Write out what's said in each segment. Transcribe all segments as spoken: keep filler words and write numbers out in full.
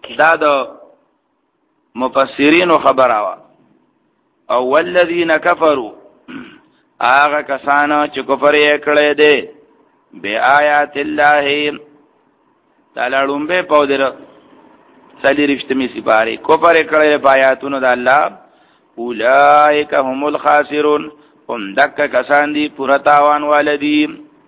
دا د مفسرین خبره وا او والذین کفروا هغه کسانو چې کفر یې کړی دی بیاات الله تعالی به په در سلی رښتمی سپاره کفر یې کړی په آیاتونو د الله اولئک هم الخاسرون هم دک کسان دي پورا تاوان والدی.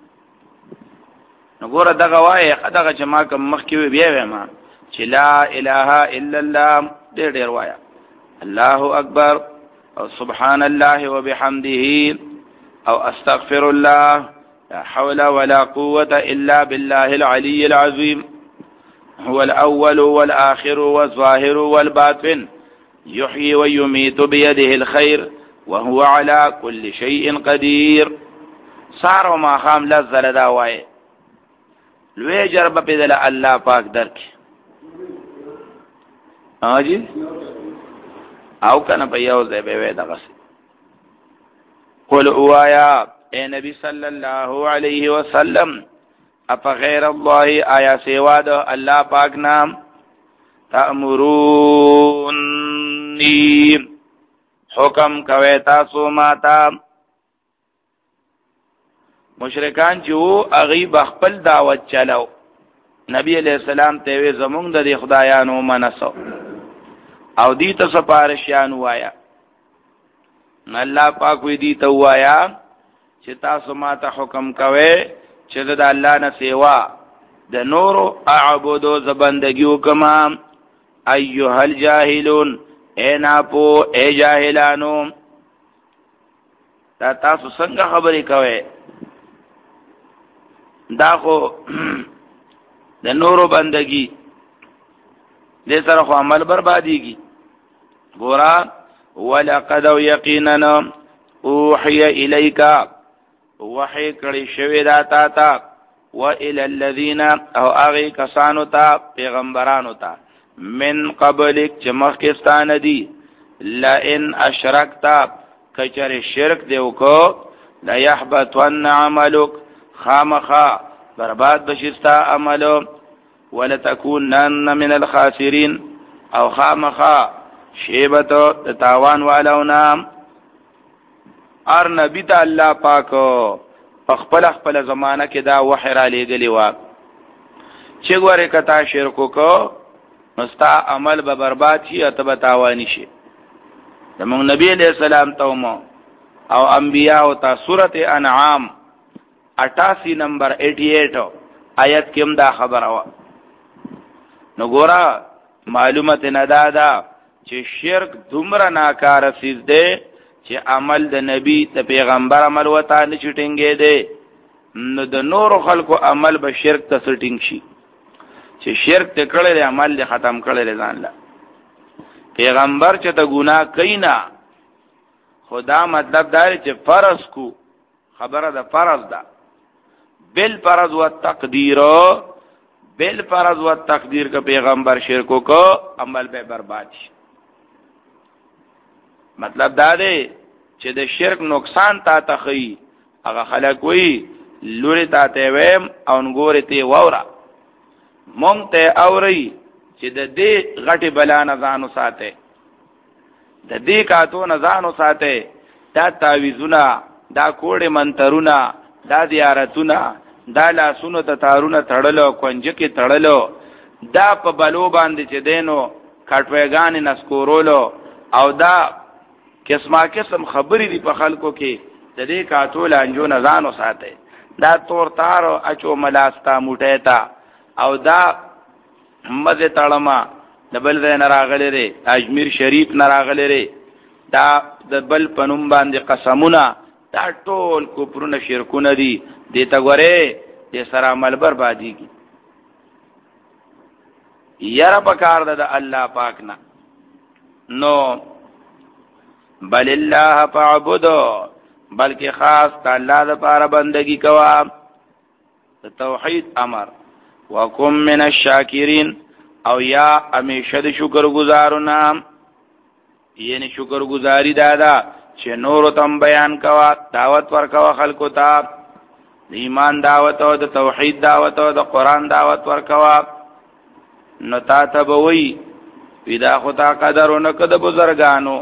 نګوره دغه وایي دغه چې ما کوم مخکې بیا وایم چې لا اله الا الله ډېر ډېر وایا الله اکبر او سبحان الله وبحمده او استغفر الله لا حول ولا قوة الا بالله العلي العظيم هو الاول والاخر والظاهر والباطن يحيي ويميت بيده الخير وهو على كل شيء قدير. سار و ما خام لزل دا وای لوی جرب پیدل الله پاک درک آجی او کنه په یو ځای به وې دغه قل اوایا اے نبی صلی الله علیه وسلم اپ غیر الله آیا سوا د الله پاک نام تأمرونی حکم کوي تاسو ماتا مشرکان چې وو هغه بخپل دعوت چلاو نبی علیہ السلام ته وی زمونږ د خدایانو منسو او دی ته سپارشیان وایا الله پاک وی دی ته وایا چې تاسو ماته حکم کوي چې د الله نه سیوا د نورو اعبدو زبندگیو کما ایها الجاهلون اے ناپو اے جاهلانو دا تاسو څنګه خبرې کوي دا خو د نورو بندگی دې سره خو عمل برباديږي. ګورا ولقد یقینا اوحي الیک وحی کړي شوی دا تا تا و الى الذین او هغه کسانو ته پیغمبرانو ته من قبلک چې مخکستان دي لئن اشرکتا کچر شرک دیو کو لا يحبطن عملک خامخا برباد بشستا عملو ولتكونن من الخاسرین او خامخا شیبتو تاوان والاونا. ار نبی تا اللہ پاکو خپل خپل زمانہ کې دا وحی را لېږلی و چې ګوره کتا شرکو کو مستا عمل به برباد شي او تب تاوانی شي. زموږ نبی علیہ السلام تومو او انبیاء او تا سورۃ انعام اٹھاسی نمبر اٹھاسی آیت کې هم دا خبره و. نو ګورا معلومات نه دادا چې شرک دومره ناکاره سیز دی چې عمل د نبی د پیغمبر عمل وته نه چټینګې دی نو د نور خلکو عمل به شرک ته سټینګ شي چې شرک ته کړل عمل له ختم کړل ځان لا پیغمبر چې ته ګناه کینا خدا مطلب دا چې فرض کو خبره ده فرض ده بل فرض و تقدیر بل فرض و تقدیر کا پیغمبر شرکو کو عمل به برباد شي. مطلب دا دی چې د شرک نقصان تا تخی هغه خلک وی لوري تا ته ویم او نګوري ته وورا مونږ ته اوري چې د دې غټي بلا نه ځانو ساته د دې کاتو نه ځانو ساته دا تعویذونه دا کوړې منترونه دا زیارتونه دا لاسونو ته تارونه تړلو کنجکه تړلو دا په بلو باندې چې دینو کټویګان نسکورولو او دا قسمه قسم خبرې دی په خلکو کې د دې کاتو لانجو نه ځانو ساته دا تور تارو اچو ملاستا موټه تا او دا مزه تړما د بل ځای نه راغلی ری اجمیر شریف نه راغلی ری دا د بل پنوم باندې قسمونه دا ټول کوپرونه شرکونه دي دې تا غره دې سره عمل برباديږي. یاره پکار ده د الله پاک نه نو بل الله فعبدو بلکې خاص الله د پاره بندگی کوا توحید امر وکم من الشاکرین او یا همیشه د شکر گزارونه یعنی شکر گزاری دادا چې نور تم بیان کوا دعوت ورکوا خلکو ته د ایمان دعوت او د توحید دعوت او د قران دعوت ورکوا نو تا ته به وی ودا خدا قدرونه کده بزرگانو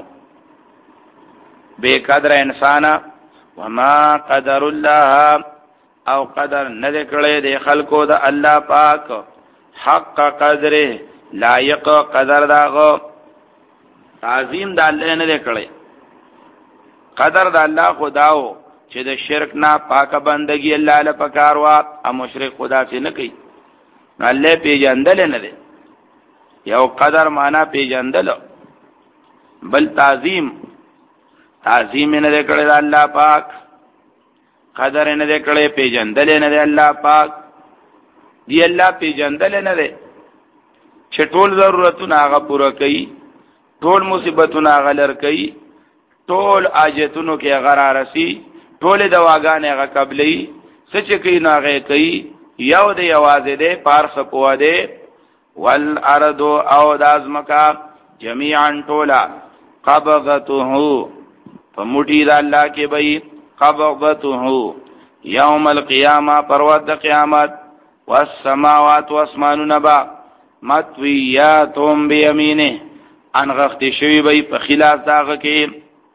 بے قدر انسان وما قدر الله او قدر نه کړي د خلکو د الله پاک حق قدره لایق قدر داغو تعظیم د الله نه کړي قدر د الله خداو چې د شرک نه پاک بندگی الله له پکاروا او مشرک خدا څخه نه کوي الله پیجندل نه دی یو قدر معنا پیجندل بل تعظیم تعظیم نه کړي د الله پاک قدر نه کړي پیجندل نه دی الله پاک دی الله پیجندل نه دی چې ټول ضرورتونه هغه پوره کوي ټول مصیبتونه هغه لر کوي ټول حاجتونو کې هغه راسي ټول دواګانې هغه قبلې سچ کوي نه هغه کوي یو دی یوازې دی پارس پوا دی والارض او دازمکا جميعا ټولا قبضته فموټی د الله کې به قبضته یوم القیامه پرود قیامت والسماوات واسمانون با مطویاتهم بیمینه انغخت شوی به په خلاف داغه کې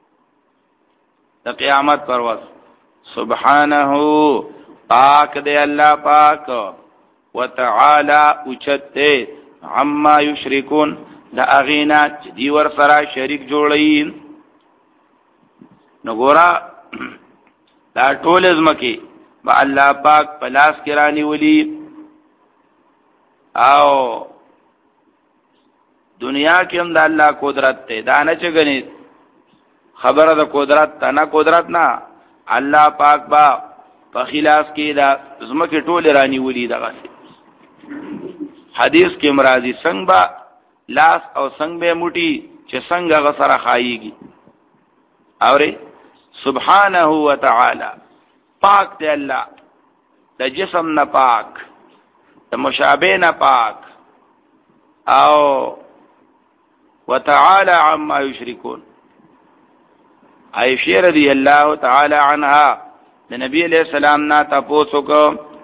د قیامت پرواز سبحانه پاک دی الله پاک وتعالى اوچته عما یشرکون دا اغینا چې دی ور سره شریک جوړین نګورا دا ټول ازمکه با الله پاک پلاس کرانی ولی او دنیا کې هم د الله قدرت ته دا نه چګنی خبره د قدرت ته نه قدرت نه الله پاک با په خلاص کې دا ازمکه ټول رانی ولی دغه حدیث کې مرادی څنګه با لاس او څنګه به موټي چې څنګه غسر خایيږي اوره سبحانه وتعالى پاک دی الله د جسم نه پاک د مشابه نه پاک او وتعالى عما يشركون عائشہ رضی الله تعالی عنها د نبی علیہ السلام نه تاسو کو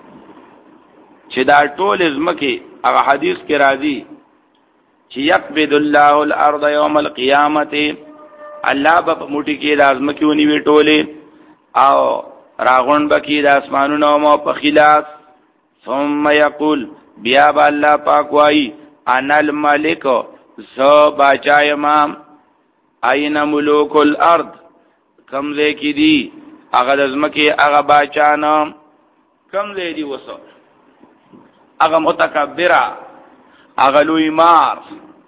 چې دا ټول ازمکه هغه حدیث کې راځي چې یقبض الله الارض یوم القیامت الله په موټي کې د ازمکه ونی وی ټوله او راغون بکی د اسمانونو مو په خلاف ثم یقول بیا با الله پاک وای انا الملک ذو باچای امام اين ملوک الارض کم دې کې دي هغه د ازمکه هغه باچانو کم دې دي وسو هغه متکبره هغه لوی مار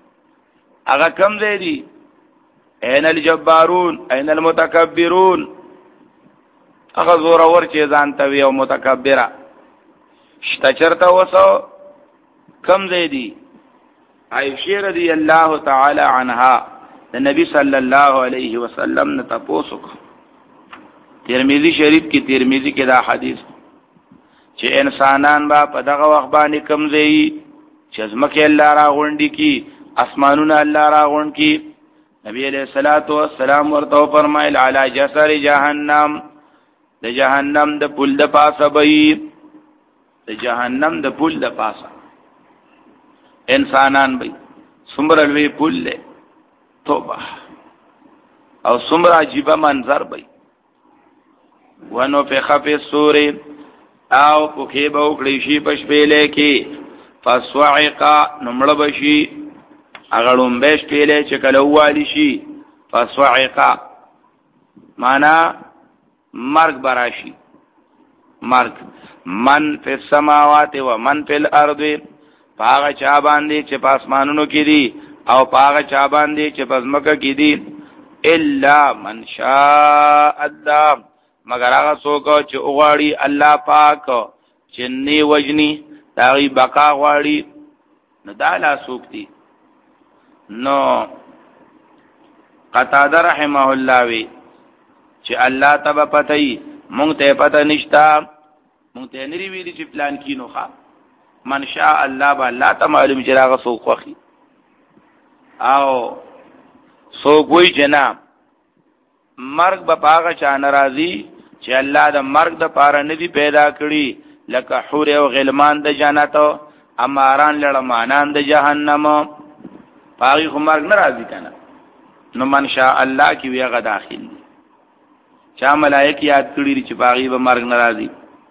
هغه کم دی دی این الجبارون این المتکبرون هغه زور اور چې ځان ته وي او متکبره شته چرته وسو کم دی دی عائشہ رضی الله تعالی عنها د نبی صلی الله علیه وسلم نه تاسو کو ترمذی شریف کې ترمذی کې دا حدیث چې انسانان با په دغه وخت باندې کمزې چې ځمکه الله را غونډي کی اسمانونه الله را غونډ کی نبی علیہ الصلوۃ والسلام ورته فرمایل علی جسر جهنم د جهنم د پل د پاسه به د جهنم د پل د پاسه انسانان به څومره لوی پل له توبه او څومره عجیب منظر به ونو په خفه سورې او پوکې به وکړي شي پښپېلې کې فسوعقا نمړ بشي اغړم بهش پیلې چې کله والی شي فسوعقا معنا مرګ براشي مرګ من فی السماوات و من فی الارض پاغه چا باندې چې پاسمانونو کې دي او پاغه چا باندې چې پزمکه کې دي الا من شاء الله مگر هغه څوک چې وغواړي الله پاک چې نی وجني داغي بقا غواړي نو دا لا څوک دي نو قتاده رحمه الله وی چې الله تبا پتاي مونږ ته پته نشتا مونږ ته نری ویلي چې پلان کینو ښا من شاء الله با الله ته معلوم چې هغه څوک خوخي او څوک وی جنا مرګ به پاغه چا ناراضي چې الله د مرګ د پاره ندي پیدا کړی لکه حور او غلمان د جنت اماران لړمانان د جهنم پاغي خو مرګ ناراضي کنه نو من شاء الله کی ویغه داخل دي چا ملائک یاد کړی چې پاغي به مرګ ناراضي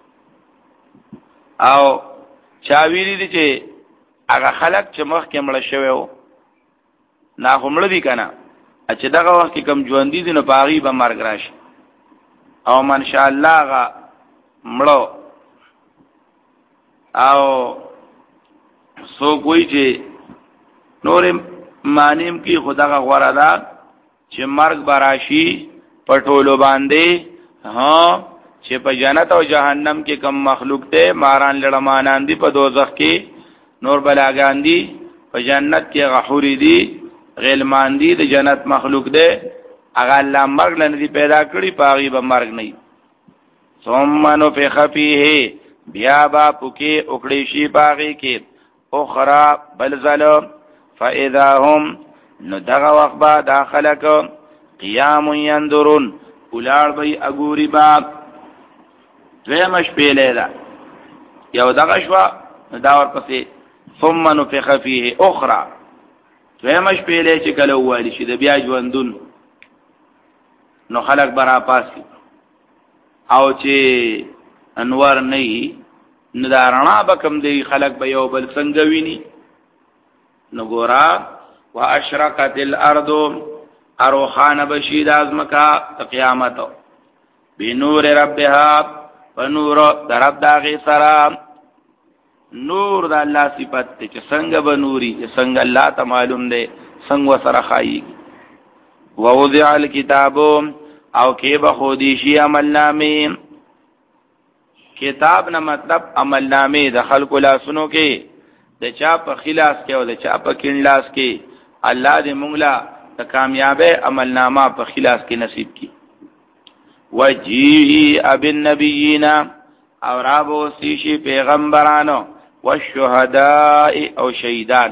او چا ویری دي چې هغه خلک چې مخ کې مړ شوی وو نا همړ دي کنه چې دغه وخت کې کم ژوند دي نو پاغي به مرګ راشي او من شاء الله هغه مړو او سو کوئی چې نور مانیم کی خدغه غوړه ده چې مرګ براشي پټولو باندې ها چې په جنت او جهنم کې کم مخلوق ته ماران لړمانان دي په دوزخ کې نور بلاګان دي په جنت کې غحوري دي غلمان دي د جنت مخلوق ده هغه الله مرګ لنی پیدا کړی پاغي به مرګ نه ثم نفخ فيه بیا با پوکي اوکړي شي پاغي کې اخرى بل ظلم فاذا هم نو دغه وخت با داخلك قیام ينظرون اولار بی اگوری باب دویمش پیلے دا یو دغه شوا داور پسی ثم نفخ فيه اخرى دویمش پیلے چې کله والی شي د بیا ژوندون نو خلق برا پاسی او چې انوار نه ندارنا بکم دی خلق به یو بل څنګه ویني نو ګورا واشرقت الارض اروخان بشید ازمکا قیامت بنور ربها ونور درب داغی سرا نور دا اللہ صفت تے چه سنگ بنوری چه سنگ اللہ تا معلوم دے سنگ و سرخائی ووضع الكتابو او کی بخودیشی عمل نامی کتاب نا مطلب عمل نامی دا خلق لاسنو کے دا چاپ خلاص کے و دا چاپ کنلاس کے اللہ دے منگلا دا کامیابی عمل نامہ پا خلاص کی نصیب کی وجیعی اب النبیین اور آبو سیشی پیغمبرانو والشہداء او شہیدان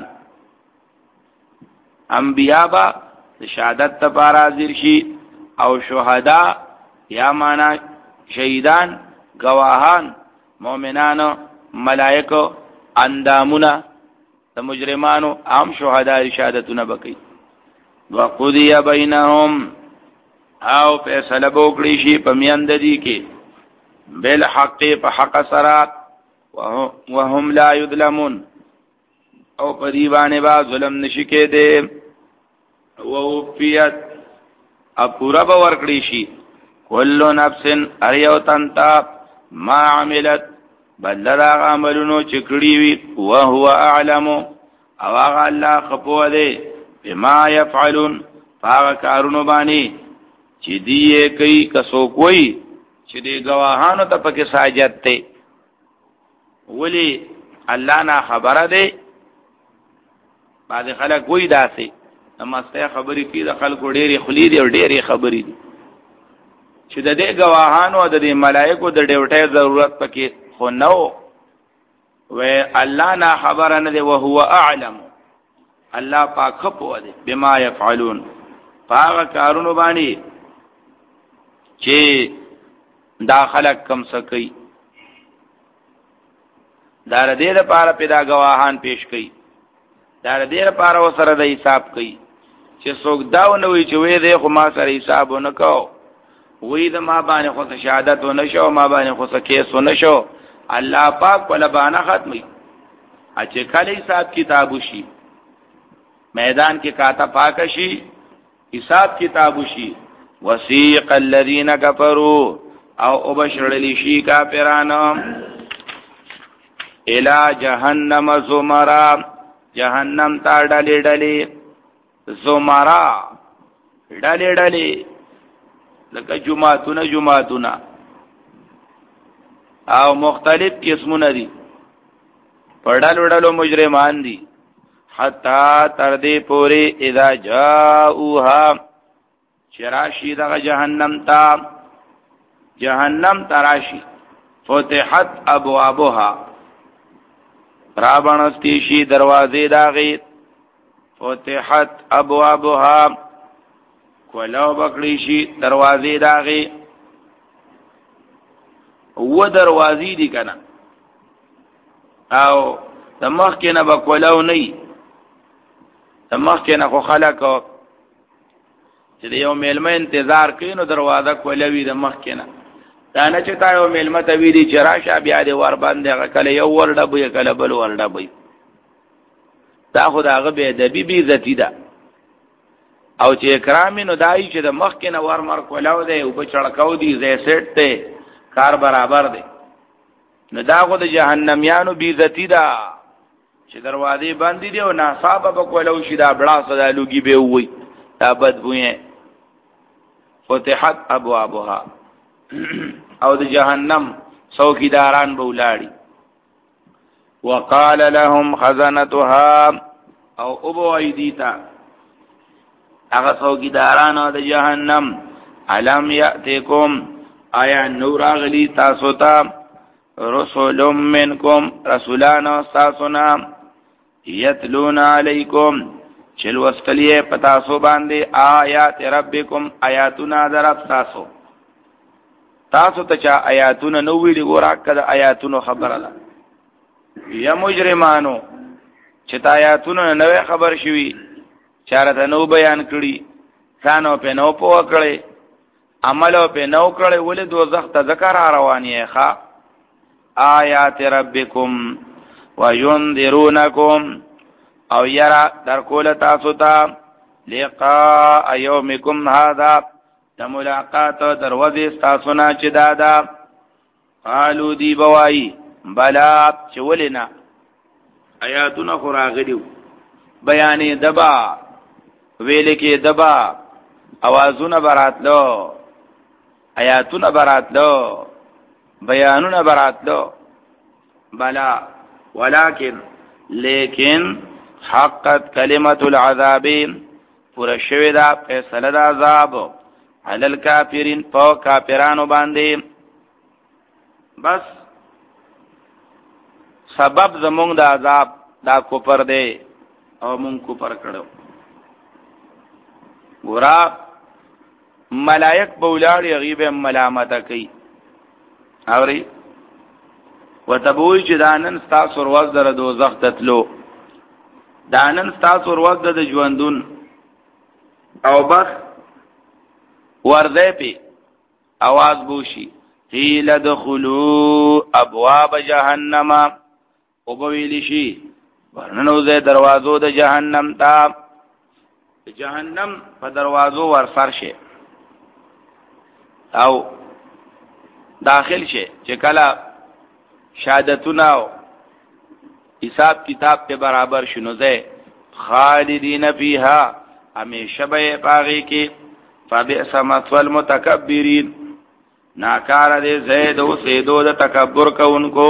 انبیاء با شہادت تپارا زرشی او شہداء یا مانا شہیدان گواہان مومنانو ملائکو اندامونا دا مجرمانو عام شہداء شہادتونا بکی وقضی بینهم او فیصله بوکړي شي په میاند دي کې بالحق په حق سره وهم لا یظلمون او په دی باندې با ظلم نشي کېده او وفیت اپورا به ورکړي شي کل نفس اریو تنتا ما عملت بلدا عملونو چکړي وي او هو اعلم او هغه الله خپو ده بما يفعلون فاغ کارونو باندې چې دی کوي کسو کوئی چې دی گواهانو ته پکې ساجت ته ولی الله نه خبره ده بعد خلک وای داسې نمسته خبرې کې د خلکو ډېری خلی دي او ډېری خبرې دي چې د دې گواهانو او د دې ملائکو د ډیوټۍ ضرورت پکې خو نو و الله نه خبره نه ده او هو اعلم الله پاک خپو ده بما يفعلون پاک کارونو باندې چې داخله کم سکی دار دې لپاره پیدا گواهان پیش کړي دار دې لپاره وسره د حساب کړي چې څوک داو نه وي چې وې دې خو ما سره حساب ونکاو وې د ما باندې خو شهادت ونشو ما باندې خو کیس ونشو الله پاک ولا باندې ختمي اچې کله حساب کتاب وشي میدان کې کاته پاک شي حساب کتاب وشي وسیق الذين كفروا او وبشر لشي کافرانو الى جهنم زمرا جهنم تا ډلې ډلې زمرا ډلې ډلې لکه جمعتون جمعتون او مختلف قسمونه دي پړډلو ډلو مجرمان دي حتا تر دې پوری اذا جاءوها شراشی دغه جهنم تا جهنم تراشی فتحت ابوابها رابنستیشی دروازې داغي فتحت ابوابها کولو بکړی شي دروازې داغي و دروازې دي کنه او د مخ کې نه به کولو نه د مخ کې نه خو خلک چې یو میلمه انتظار کوي نو دروازه کولوي د مخ کې نه دا نه چې تا یو میلمه ته ویلي چې راشه بیا دې ور باندې هغه کله یو ور ډبوي کله بل ور ډبوي دا خو د هغه بې ادبي بې عزتي ده او چې اکرام نو دای چې د مخ کې نه ور مر کولاو دی او په چړکاو دی زې سیټ ته کار برابر دی نو دا خو د جهنميانو بې عزتي ده چې دروازې باندې دی او ناصابه په کولو شي دا بڑا صدا لوګي به وي دا بدبوې فتحت ابوابها او د جهنم څوکیداران به ولاړي وقال لهم خزنتها او ابو ايديتا هغه څوکیداران د جهنم علم یاتکم آیا نور اغلی تاسو ته رسول منکم رسولان تاسونا یتلون علیکم چل وستلیه پتاسو باندې آیات ربکم آیاتنا درب تاسو تاسو ته چا آیاتونه نو ویلي ګور کده آیاتونو خبره ده یا مجرمانو چې تا آیاتونه نو خبر شوي چارته نو بیان کړي ځانو په نو پوه کړي عملو په نو کړي ولې دوزخ ته ذکر رواني ښا آیات ربکم وینذرونکم او یرا در کول تاسو ته لقاء یومکم هذا د ملاقات دروازه تاسو نه چې دادا قالو دی بوای بلا چولنا آیاتونه خراغلیو بیانې دبا ویل کې دبا اوازونه براتلو آیاتونه براتلو بیانونه براتلو بلا ولكن لیکن حقت کلمت العذاب پر شوی دا فیصله دا عذاب علی الکافرین پا کافرانو باندې بس سبب زمونږ دا عذاب دا کفر دی او مونږ کفر کړو ګورا ملائک بولاړي غیب ملامت کوي اوري وتبوی چې دانن تاسو ورځ در دوزخ تتلو دانن تاسو ورځ د ژوندون او بس ورځې په आवाज بوشي قیل دخلوا ابواب جهنم او بویل شي ورننو زه دروازو د جهنم ته جهنم په دروازو ورسر شي او داخل شي چې کله شهادتونه او حساب کتاب په برابر شنو زه خالدین فیها همیشه به باغی کې فبئس مثوى المتکبرین ناکار دې زید او سیدو د تکبر کوونکو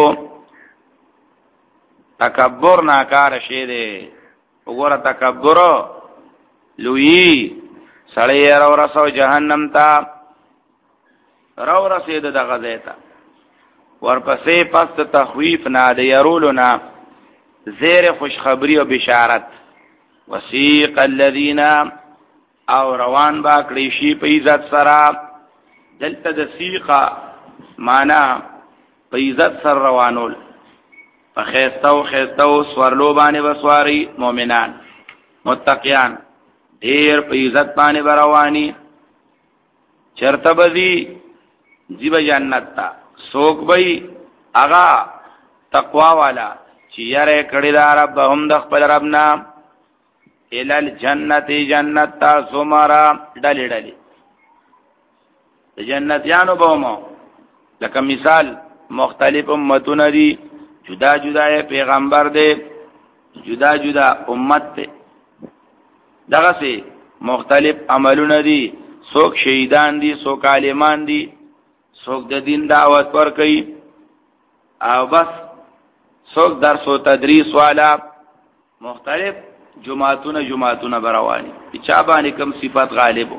تکبر ناکار شه دې وګوره تکبر لوی سړی راو رسو جهنم ته راو رسید دغه زیتا ورپسې پس تخویف نه د يرولنا زیر خوشخبری او بشارت وسیق الذین او روان با کړي شي په عزت سره دلته د سیقه معنا په عزت سره روانول فخیستو خیستو سورلو باندې وسواري مؤمنان متقیان ډیر په عزت باندې رواني چرته بزي جیب جنت تا سوک بئی اغا تقوا والا چې یاره کړي دا رب هم د خپل رب نام الال جنت جنت تا زمرا ډلې ډلې د جنتیانو بومو لکه مثال مختلف امتونه دي جدا جدا پیغمبر دی جدا جدا امت دی دغه سي مختلف عملونه دي څوک شهیدان دي څوک عالمان دي څوک د دین دعوت ور کوي او بس څوک درس او تدریس والا مختلف جماعتونه جماعتونه برواني چا باندې کوم صفات غالبو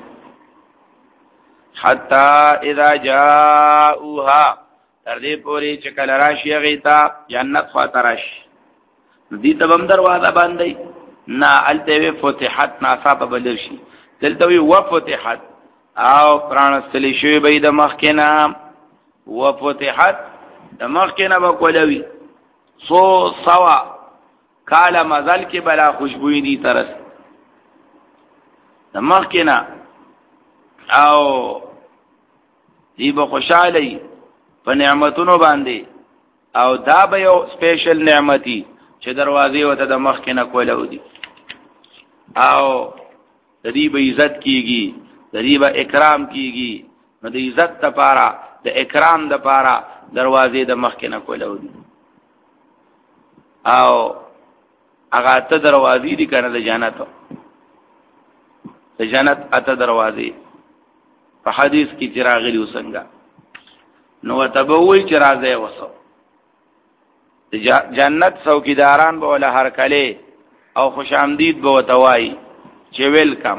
حتا اذا جاءوها تر دې پوري چې کله راشي غیتا جنت خاطرش دې تبم دروازه باندې نا الته فتحت ناصاب بلرشي دلته وی وفتحت او قران استلی شوی به د مخکنا وفتحت د مخکنا به کولوي سو سوا کاله مزل کې بلا خوشبوئی دي ترس دماغ کې نه او دی به خوشاله په نعمتونو باندې او دا به یو سپیشل نعمتي چې دروازې وته د مخ کې نه کوله ودی او د دې به عزت کیږي د دې به اکرام کیږي نو د عزت لپاره د اکرام لپاره دروازې د مخ کې نه کوله ودی او هغه ته دروازې دي کنه د جنت د جنت اته دروازې په حدیث کې چراغلی وسنګا نو تبوي چرازه وسو جنت څوکیداران به له هر کله او خوش آمدید به وتوای چې ویلکم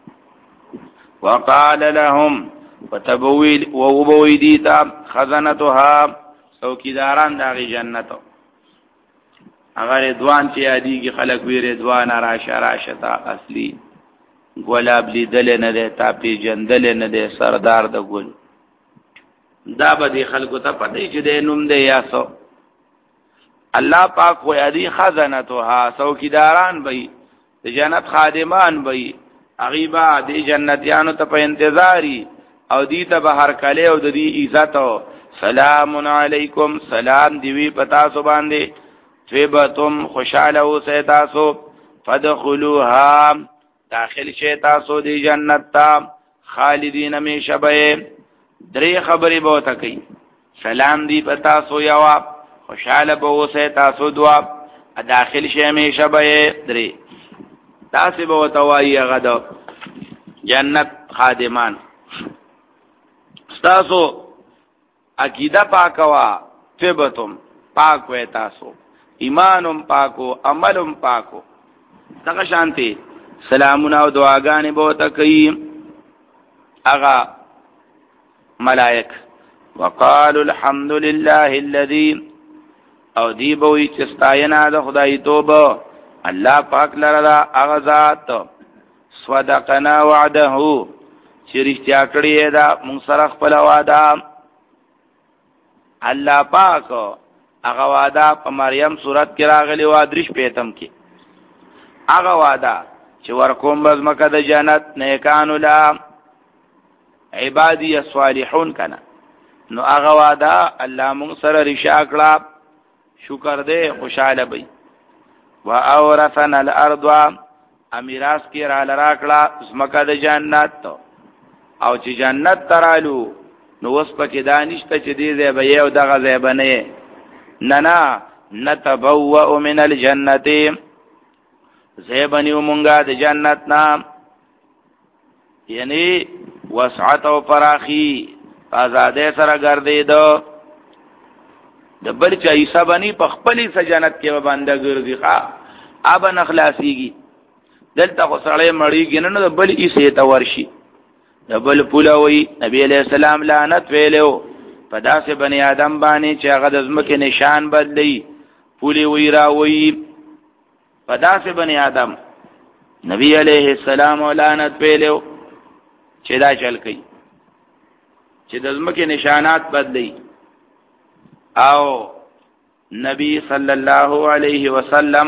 وقال لهم وتبوي وبوي دیتا خزنتها څوکیداران دغه جنت اگر رضوان چې ادي کې خلق وی رضوان راشه راشه تا اصلي ګلاب لیدل نه ده تا پی جندل نه ده سردار د ګل دا به دي خلکو ته پدې چې د نوم دی یاسو الله پاک خو ادي خزنتها څوکیداران وي د جنت خادمان وي غیبا د جنتیانو ته په انتظاری او دی ته به هر کله او د دې عزت سلام علیکم سلام دی وی پتا سو باندې ثوبتم خوشاله او سیتاسو فدخلوها داخل شي تاسو دی جنت تا خالدین همیشه به درې خبرې به وته کوي سلام دی پتا سو یوا خوشاله به اوسه تاسو دعا داخل شي همیشه به درې تاسو به وته وایي هغه د جنت خادمان تاسو عقیده پاکوا تبتم پاک وې تاسو ایمانم پاکو عملم پاکو څنګه شانتي سلامونه او دعاګانې به وته کوي هغه ملائک وقالوا الحمد لله الذي او دی بوئی چستاینا د خدای توبه الله پاک لرا هغه ذات صدقنا وعده چې رښتیا کړی دا مون سره خپل وعده الله پاک هغه وعده په مریم صورت کې راغلی و درش پیتم کې هغه وعده چې ورکوم بز مکه د جنت نیکانو لا عبادی الصالحون کنا نو هغه وعده الله مون سره رښا کړه شکر دې خوشاله بي واورثنا الارض امیراث کې را لراکړه زمکه د جنت او چې جنت ترالو نو وس پکې دانشته چې دې زې به یو دغه زې بنې نه نه نتبوأ من الجنه زې بنیو مونږه د جنت نام یعنی وسعت او فراخي آزاده سره ګرځید د بل چا حسابني په خپلې سجنت کې باندې ګرځي ښا اب نخلاصيږي دلته خو سړی مړیږي نه د بل یې ته ورشي د بل پولوي نبی عليه السلام لعنت ویلو په داسې بني آدم باندې چې هغه د ځمکې نشان بدلی پولی وی را وی په داسې بني آدم نبی عليه السلام لعنت ویلو چې دا چل کوي چې د ځمکې نشانات بدلی او نبی صلی الله علیه وسلم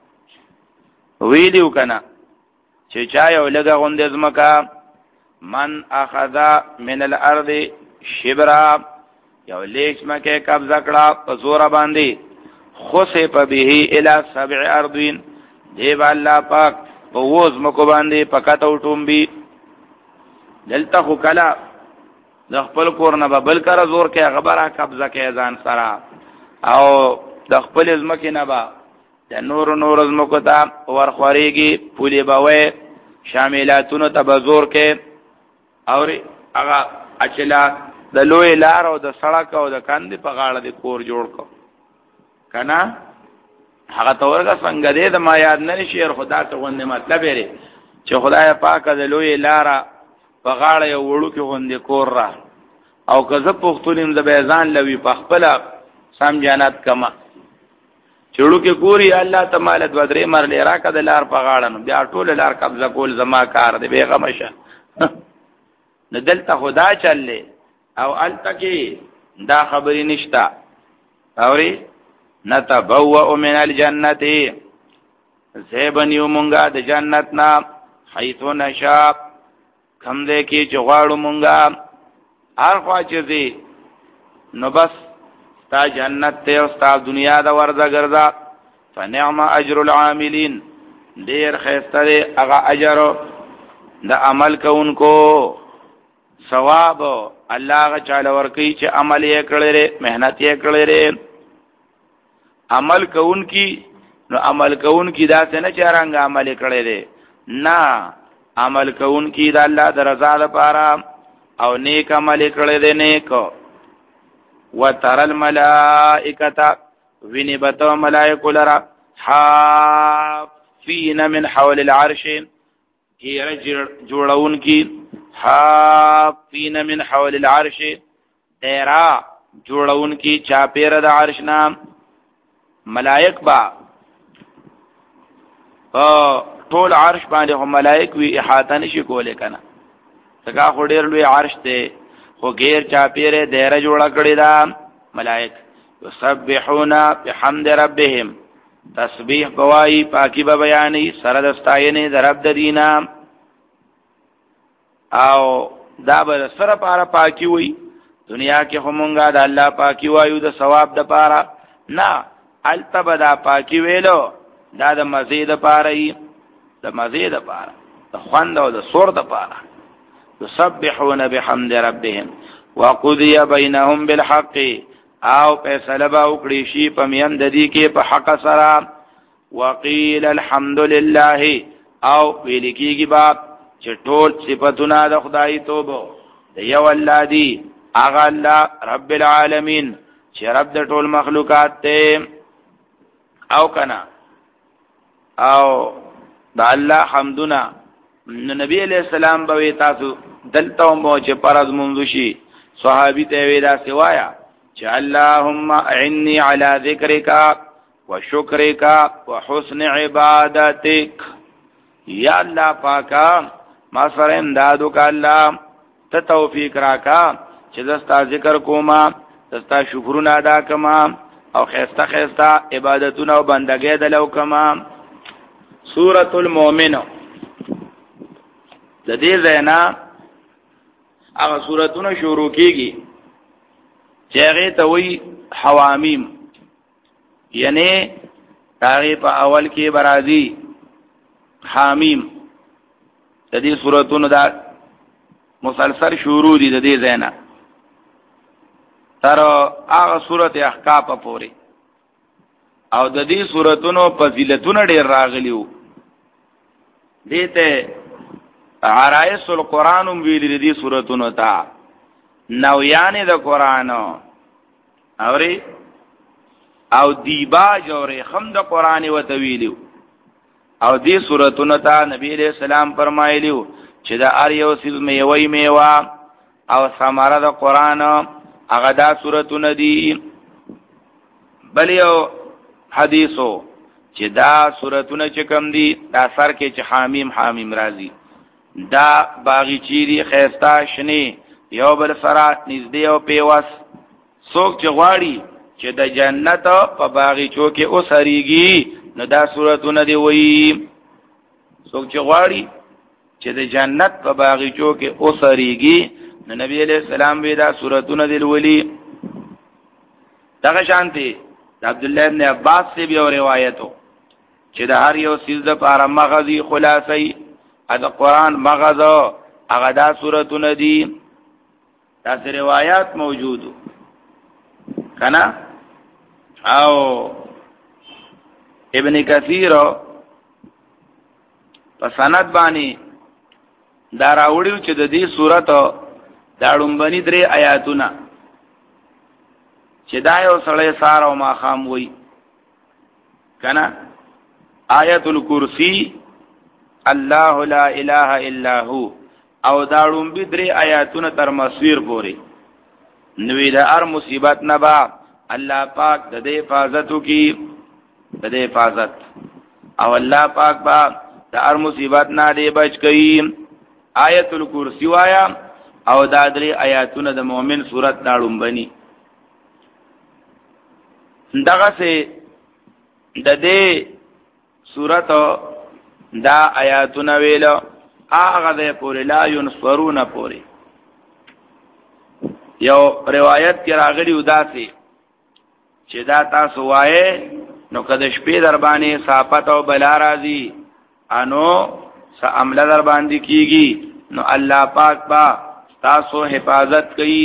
ویلو کنا چې چا یو لګه غوندې زمکا من اخذ من الارض شبرا یو لیک مکه قبضه کړه په زور باندې خصف به الى سبع ارضین دی الله پاک په ووز مکو باندې پکاتو ټومبي دلته خو کلا د خپل کور نه بل کار زور کې خبره قبضه کې ځان سره او د خپل ځمکې نه با د نور نور ځمکو ته ورخوريږي پولي بوي شاملاتونو ته بزور کې او هغه اچلا د لوی لار او د سړک او د کاندې په غاړه د کور جوړ کو کنه هغه تورګه څنګه دې د ما یاد نه شي خدا ته غوندې مطلب لري چې خدای پاک د لوی لار په غاړه یو وړو کې غوندې کور را او که زه پښتونیم د بیزان لوي په خپل سم جنت کما چړو کې ګوري الله تعالی د ودرې مرلې راکړه د لار په غاړه نو بیا ټول لار قبضه کول زما کار دی بیغه مشه نه دلته خدا چلې او التکی دا خبرې نشتا اوري نتبوأ من الجنه زیبنیو مونږه د جنت نا حيث نشاء کم دې کې چغواړو مونږه هر خوا چې دې نو بس تا جنت ته او تا دنیا دا ورځه ګرځا فنعم اجر العاملین ډیر خسته دی هغه اجر د عمل کوونکو ثواب الله غ چاله ورکی چې عمل یې کړی مهنت یې کړی عمل کوونکی نو عمل کوونکی دا څنګه چې رنګ عمل کړی دی نه عمل کوونکی د الله د رضا لپاره او نیک عمل کړی دی نیک وتر الملائکه ونبتو ملائکه لرا حافین من حول العرش غیر جوړون کی حافین من حول العرش دیرا جوړون کی چاپیر د عرش نام ملائک با ټول عرش باندې هم ملائک وی احاطه نشي کوله کنه څنګه خډیر لوی عرش ته خو غیر چاپیره دیره جوړه کړی دا ملائک یسبحون بحمد ربهم تسبیح بوای پاکی به بیانی سره دستاینه د رب د دینا او دا به سره پاره پاکی وای دنیا کې همونګه د الله پاکی وایو د ثواب د پاره نه التبدا پاکی ویلو دا د مزید پاره ای د مزید پاره د خوند او د سور د پاره یسبحون بحمد ربهم وقضي بينهم بالحق او فیصله با وکړي شي په میان د دې کې په حق سره وقيل الحمد لله او ویل کېږي با چې ټول صفاتونه د خدای توبه د یو الله دی هغه الله رب العالمین چې رب د ټول مخلوقات ته او کنا او د الله حمدنا نبی علیہ السلام به تاسو دلته مو چې پرز منځ شي صحابي ته ویلا سوایا چې اللهم اعني على ذکرک وشکرک وحسن عبادتک یا الله پاکا ما سره امدادو کا الله ته توفیق راکا چې زستا ذکر کوما زستا شکرونه ادا کما او خسته خسته عبادتونه او بندګۍ دلو کما سورۃ المؤمن د دې زینا هغه سوراتونه شروع کیږي چې هغه ته وی حوامیم یعنی هغه په اول کې برازي حامیم د دې سوراتونو دا مسلسل شروع دي د دې زینا تر هغه سورته احقاف پورې او د دې سوراتونو فضیلتونه ډېر راغلیو دته عرائس القرآن ویل دي سوراتونو ته نویان د قرآن اوري او دیباج او رحم د قرآن وتویلو او دې سوراتونو ته نبی علیہ السلام فرمایلیو چې دا ار یو سیز میوي میوا او ثمره د قرآن هغه دا سوراتونه دي بل یو حدیثو چې دا سوراتونه چې کوم دي دا سر کې چې حامیم حامیم راځي دا باغی چیری خیستا شنی یو بل سره نږدې او پیوس څوک چې غواړي چې د جنت په باغچو کې اوسریږي نو دا سوراتونه دی وایي څوک چې غواړي چې د جنت په باغچو کې اوسریږي نو نبی علیہ السلام وی دا سوراتونه دی ویلي دغه شانتي عبد الله ابن عباس سے بھی روایتو چې د هر یو سیز د پاره مغزي خلاصي دا قرآن مغز هغه دا سورتونه دي دا روایت موجودو کنا او ابن کثیر په سند باندې دا راوړیو چې د دې سورته دا ډومبني درې آیاتونه چې دا یو سړی سار او ماخام وای کنا آیت الکرسی الله لا اله الا هو او دا ډومبي درې آیاتونه تر مسویر پورې نوې د هر مصیبت نه با الله پاک د دې حفاظت کی د دې حفاظت او الله پاک با د هر مصیبت نه دې بچ کړي آیت الکرسی وایا او دا درې آیاتونه د مؤمن صورت داړم بني دغه سه د دې سورت دا آیاتونه ویل هغه د پورې لا ينصرون پورې. یو روایت کې راغلی وداسي چې دا تاسو وایې نو کله شپې در باندې صافت او بلا راځي انو س عمل در باندې کیږي نو الله پاک با تاسو حفاظت کوي،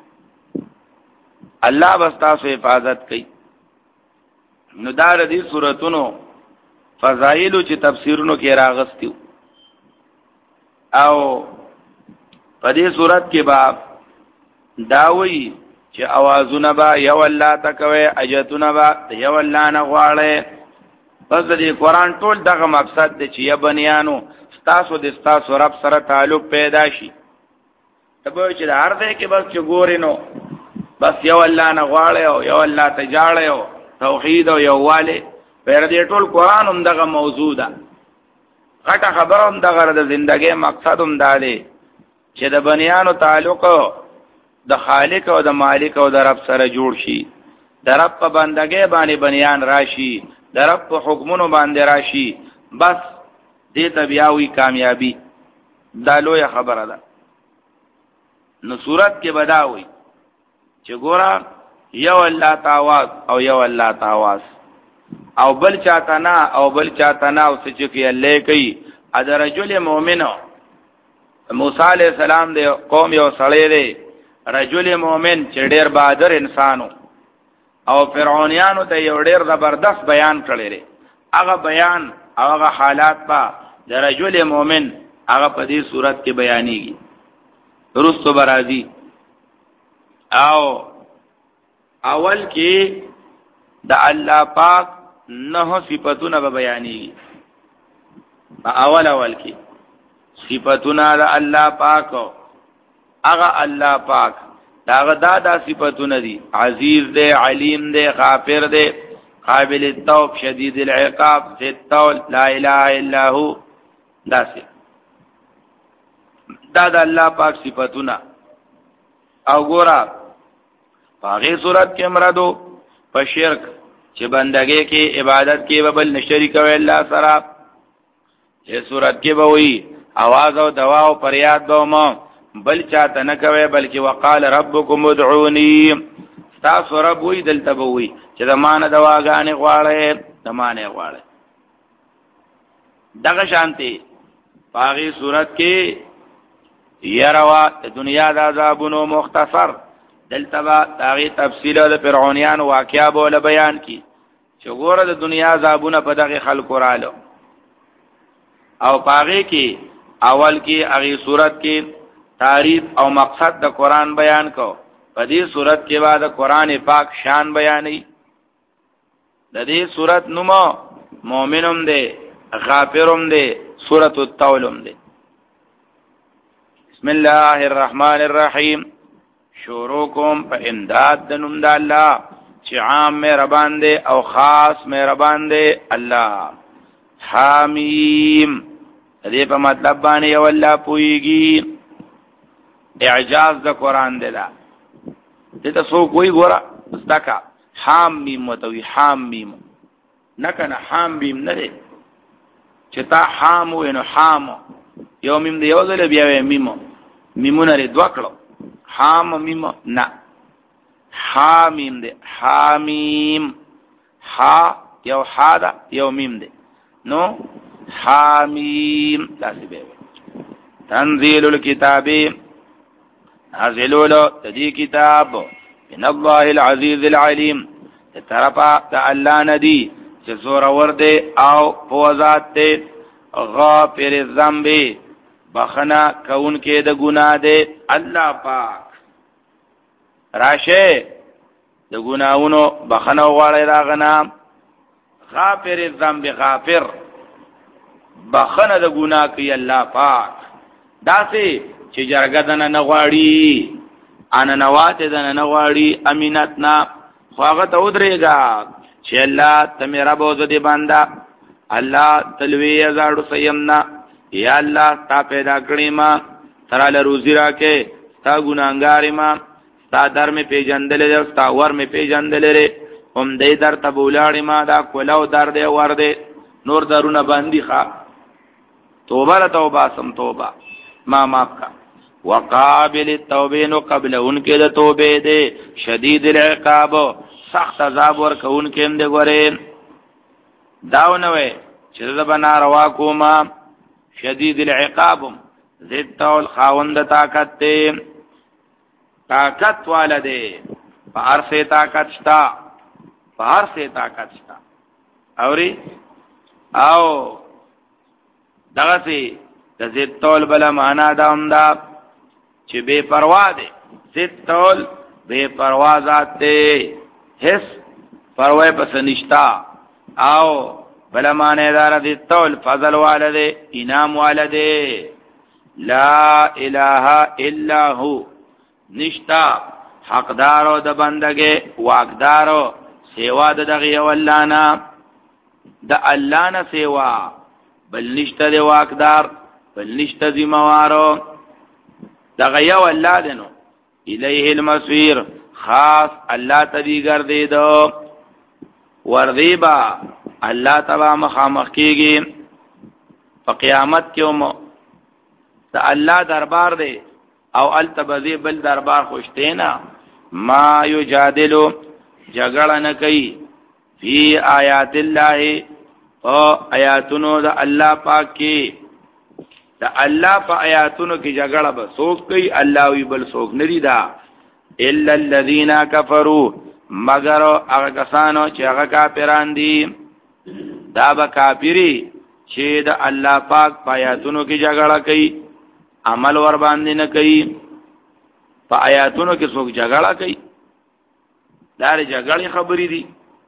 الله بس تاسو حفاظت کوي. نو دا د دې سوراتونو فضایل چې تفسیرونو کې راغستیو او په دې سورات کې با داوی چې اوازونه با یو الله تکوي، اجتونه با یو الله نه غواړي. پس دې قران ټول دغه مقصد دی چې یا بنیانو تاسو د تاسو رب سره تعلق پیدا شي. تبه چې هر ځای کې بس چې ګورینو بس یو الله نه غواړي او یو الله ته جاړي او توحید او یوواله پر دې ټول قران هم دغه موضوع ده. غټه خبره هم دغه د ژوندۍ مقصد هم ده چې د بنیانو تعلق د خالق او د مالک او د رب سره جوړ شي، د رب په بندګۍ باندې بنیان راشي، د رب په حکمونو باندې راشي، بس دې ته بیا وی کامیابی. دا لویه خبره ده. نو صورت کې بداوي چې ګورا یو الله تعالی او یو الله تعالی او بل چاته نه او بل چاته نه او چې کې الله کوي. ا د رجل مؤمن موسی علیہ السلام د قوم یو سړی دی، رجل مؤمن چې ډیر بہادر انسانو او فرعونانو ته یو ډیر زبردست بیان کړی دی. هغه بیان او هغه حالات په د رجل مؤمن هغه په دې صورت کې بیانېږي. درستو برازي او اول کې د الله پاک نه صفاتونه به بیانېږي. اول اول کې صفاتونه د الله پاک هغه الله پاک داغه دادا صفاتونه دي. عزیز دی، علیم دی، غافر دی، قابل التوب، شدید العقاب، ذی الطول، لا اله الا هو. داسې دا د الله پاک صفاتونه. او ګورا هغه صورت کې مرادو په شرک چې بندګۍ کې عبادت کې به بل نشریک وي الله سره. چې صورت کې به وي आवाज او دوا او فریاد به مو بل چاته نه کوي، بلکې وقال ربکم ادعونی، تاسو رب وی دلته به وي چې زمانه دواګانې غواړي، زمانه غواړي. دغه شانتي باغی صورت کې يروا دنیا د عذابونو مختصر دلته با دغه تفصیل د فرعونیان واقعیا بوله بیان کی چې ګوره د دنیا عذابونه په دغه خلکو رالو. او باغی کې اول کې هغه صورت کې تعریف او مقصد د قران بیان کو. په دې صورت کې بعد قران پاک شان بیانې. د دې صورت نوم مؤمنوم دی، غافرم دی، سورۃ الطولم دی. بسم الله الرحمن الرحیم. شروع کوم په امداد د نوم د الله چې عام مهربان دی او خاص مهربان دی الله. حمیم دې په مطلب باندې یو الله پويږي. اعجاز د قران دی دا. دې ته سو کوئی ګورا استکا حام میم متوي حام میم نه کنه حام میم نه دی چې تا حام وینو حام یو میم دی یو ځل بیا میم میمونه لري دوه کړو حام میم نه حامیم دی. حامیم ها یو ها دا یو میم دی نو حامیم داسې به تنزيل الكتاب نازلولو تدی کتاب من الله العزیز العلیم طرفا د الله ندی چې زور ور دی او فوزات دی غافر الذنب بخنا کون کې د ګناه دی الله پاک راشه د ګناونو بخنه غواړي راغنا. غافر الذنب غافر بخنه د ګناه کوي الله پاک. داسې چې جرګه دنه نه غواړي ان نواته دنه نه غواړي امینت نا خواغه ته ودرېګا چې الله تمه رب او دې بندا الله تلوي زاړو سيمنا یا الله تا پیدا کړی ما تراله روزي راکې تا ګناګارې ما تا در می پیجندلې دې تا ور می پیجندلې هم دې در ته بولاړې ما دا کولاو در دې ور دې نور دارونه باندې ښا توبه لا توبه سم توبه ما معاف کا وقابل التوبین قبل انکه د توبه دے شدید العقاب سخت عذاب ور کون کېم دے ګورې داونوي چې زبنا روا کوما شدید العقاب ذات الخاوند طاقت ته طاقت والده بهر سے طاقت شتا بهر سے طاقت شتا اوري او دغه سي د ذاتول بلا معنا دا هم دا چې بے پروا ده ذاتول بے پروا ذات ته هیڅ پروا پس نشتا او بلا معنی دار ذاتول فضل والده انعام والده لا اله الا هو نشتا حقدارو د بندګي واقدارو سیوا د دغه ولانا د الله نه سیوا بل نشته د واقدار بل نشته ذمہوارو دغه یو الله دنو الیه المصیر خاص الله تدی ګرځیدو ورذیبا الله تبا مخامخ کیږي په قیامت کې هم د الله دربار دی او التبذی بل دربار خوشتینا ما یجادلو جګړه نه کوي فی آیات الله او آیاتونو د الله پاک کې د الله په آیاتونو کې جګړه به څوک کوي الله وی بل څوک نری دا الا الذين كفروا مگر هغه کسانو چې هغه کافران دي دا به کافری چې د الله پاک په آیاتونو کې جګړه کوي عمل ور باندې نه کوي په آیاتونو کې څوک جګړه کوي دا جګړې خبرې دي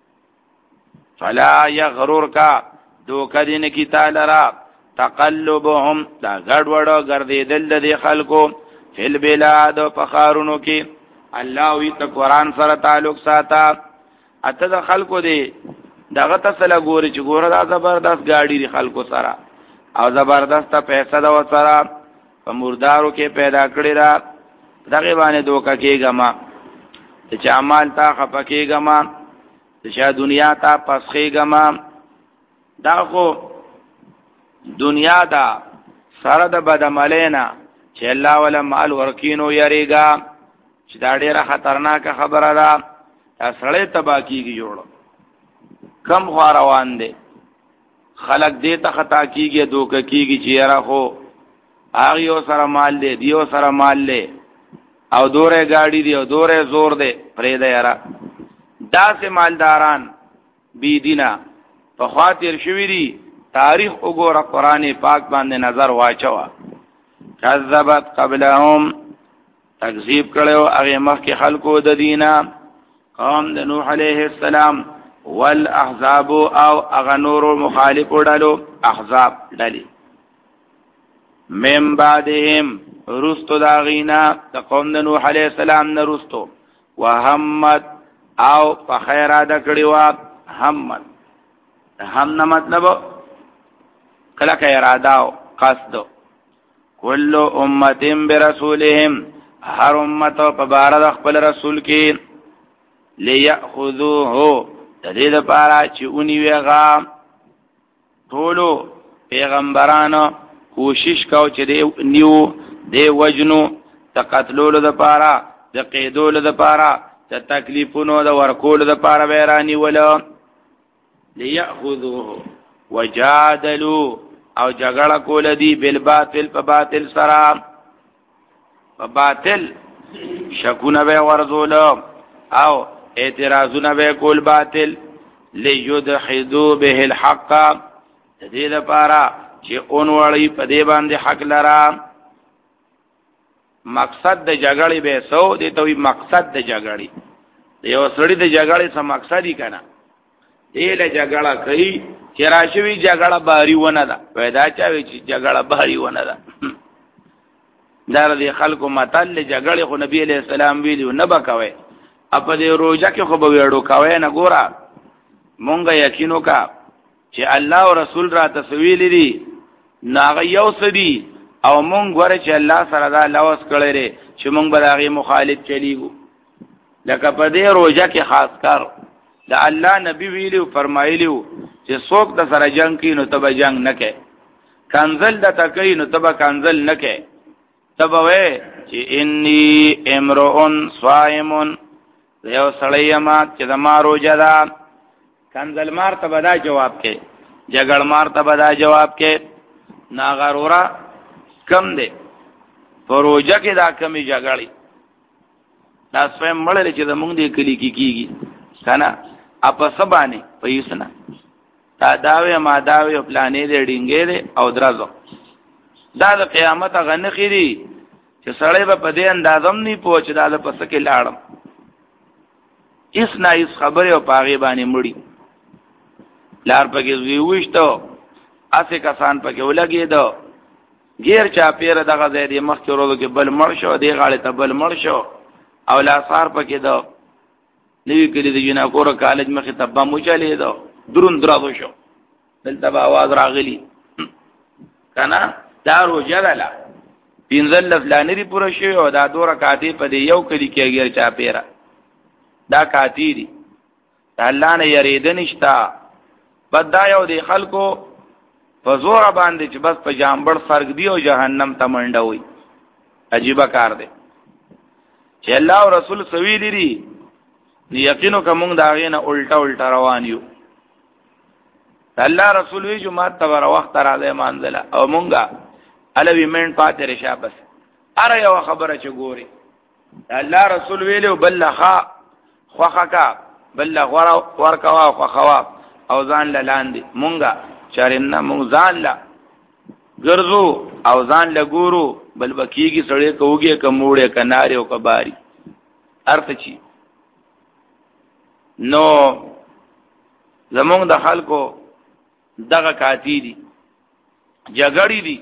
فلا یغررک دوکه دین کی تعالی را تقلبهم دا غړ وړو ګرځیدل د خلکو فل بلاد فخارونو کې الله وی ته قران سره تعلق ساته اته د خلکو دی دغه تسله ګوري چې ګوره دا زبردست گاډي دی خلکو سره او زبردست پیسې دا وسره په مردارو کې پیدا کړی را دغه باندې دوکه کېګه ما چې اعمال تا خپکېګه ما چې دنیا تا پسخېګه ما دا خو دنیا دا سره د بدعملینا چې الله ولا مال ورکینو یریګا چې دا ډیره خطرناک خبره ده اسړې تبا کیږي جوړ کم خو روان دي خلق دې ته خطا کیږي دوکه کیږي چې یاره خو هغه یو سره مال دی دیو سره مال دی او دوره گاڑی دی او دوره زور دی پرې دی یاره دا سه مالداران بی دینا په خاطر شوی دی تاریخ وګوره قران پاک باندې نظر واچوا کذبت قبلهم تکذیب کړو هغه مخکې خلکو د دینا قوم د نوح علیه السلام والاحزاب او هغه نور مخالف ډلو احزاب ډلې من بعدهم رستو داغینا د قوم د نوح علیه السلام نه رستو وهمت او په خیر ادا کړي وا همت هم نه مطلب کله کې اراده او قصد کل امه برسولهم هر امت په بار د خپل رسول کې ليأخذوه د دې لپاره چې اونې ویغا ټولو پیغمبرانو کوشش کاو چې دی نیو دی وجنو د قتلولو د لپاره د قیدولو د لپاره د تکلیفونو د ورکولو د لپاره بیرانی ولا ليأخذوه وجادلوا او جګړه کول دي بل باطل په باطل سره په باطل شکونه به ورزول او اعتراضونه به کول باطل ليدحضوا به الحق دې لپاره چې اون وړي په دې باندې حق لرا مقصد د جګړې به سو دې ته وي مقصد د جګړې یو سړی د جګړې څه مقصد یې کنه دې له جګړه کوي چې راشوي جګړه باری ونه ده پیدا چاوي چې جګړه باری ونه ده دا د خلکو متل جګړې خو نبی عليه السلام ویلو نه بکوي اپ دې روزه کې خو به وړو کوي نه ګورا مونږه یقینو کا چې الله او رسول را تسویل دي ناغه یو سدي او مونږ غره چې الله سره دا لوس کړی لري چې مونږ به هغه مخالف چلیږو لکه په دې روزه کې خاص کار دا الله نبی ویلو فرمایلیو چې څوک د سره جنگ کوي نو تب جنگ نه کوي، کنزل د تکي نو تب کنزل نه کوي، تب وې چې انی امرؤن صائمون یو سړی ما چې د ما روزه ده. کنزل مار ته بدا جواب کې، جګړ مار ته بدا جواب کې، ناغرورا کم دی پروژه کې دا کمی جګړې دا سویم مړل چې د مونږ دی کلی کې کیږي کنه اپ سبانه پیسنه تا داوی ما داوی پلانې دې ډینګې دې او درازو دا د قیامت غنه خيري چې سړی به په دې اندازم نه پوهچ دا د پس کې لاړم اس نه اس خبره او پاغي باندې مړی لار پکې وی وښتو اسه کسان پکې ولګي دو غیر چا پیر دغه زیدې مخ کې ورو کې بل مړ شو دی غاړه ته بل مړ شو او لا سار پکې دو نوی کلی د جنا کور کالج مخې ته بمو چلے دو درون درازو شو دلته به आवाज راغلی کنه دارو جلاله پینځل لفلانې دی پوره شو او دا دوه رکعاتې په دې یو کلی کې غیر چا پیرا دا کاتی دی الله نه یریدن نشتا بدا یو دی خلکو په زور باندې چې بس په جامبړ فرق دی او جهنم ته منډه وي عجیب کار دی چې الله او رسول سوي لري یقینو کوم دا غینه الټا الټا روان یو الله رسول وی جمعه تبر وخت راځي مانځله او مونږه الوی من پاتې رشه بس اره یو خبره چې ګوري الله رسول ویلو بلخا خوخکا بلغ ورا ورکوا خوخوا او ځان لاندې مونږه چارنه مونږ ځان لا ګرځو او ځان لا ګورو بل بکیږي سړې کوږه کموړې کنارې او کباري ارته چی نو زمونږ د خلکو دغه کاتی دي جګړې دي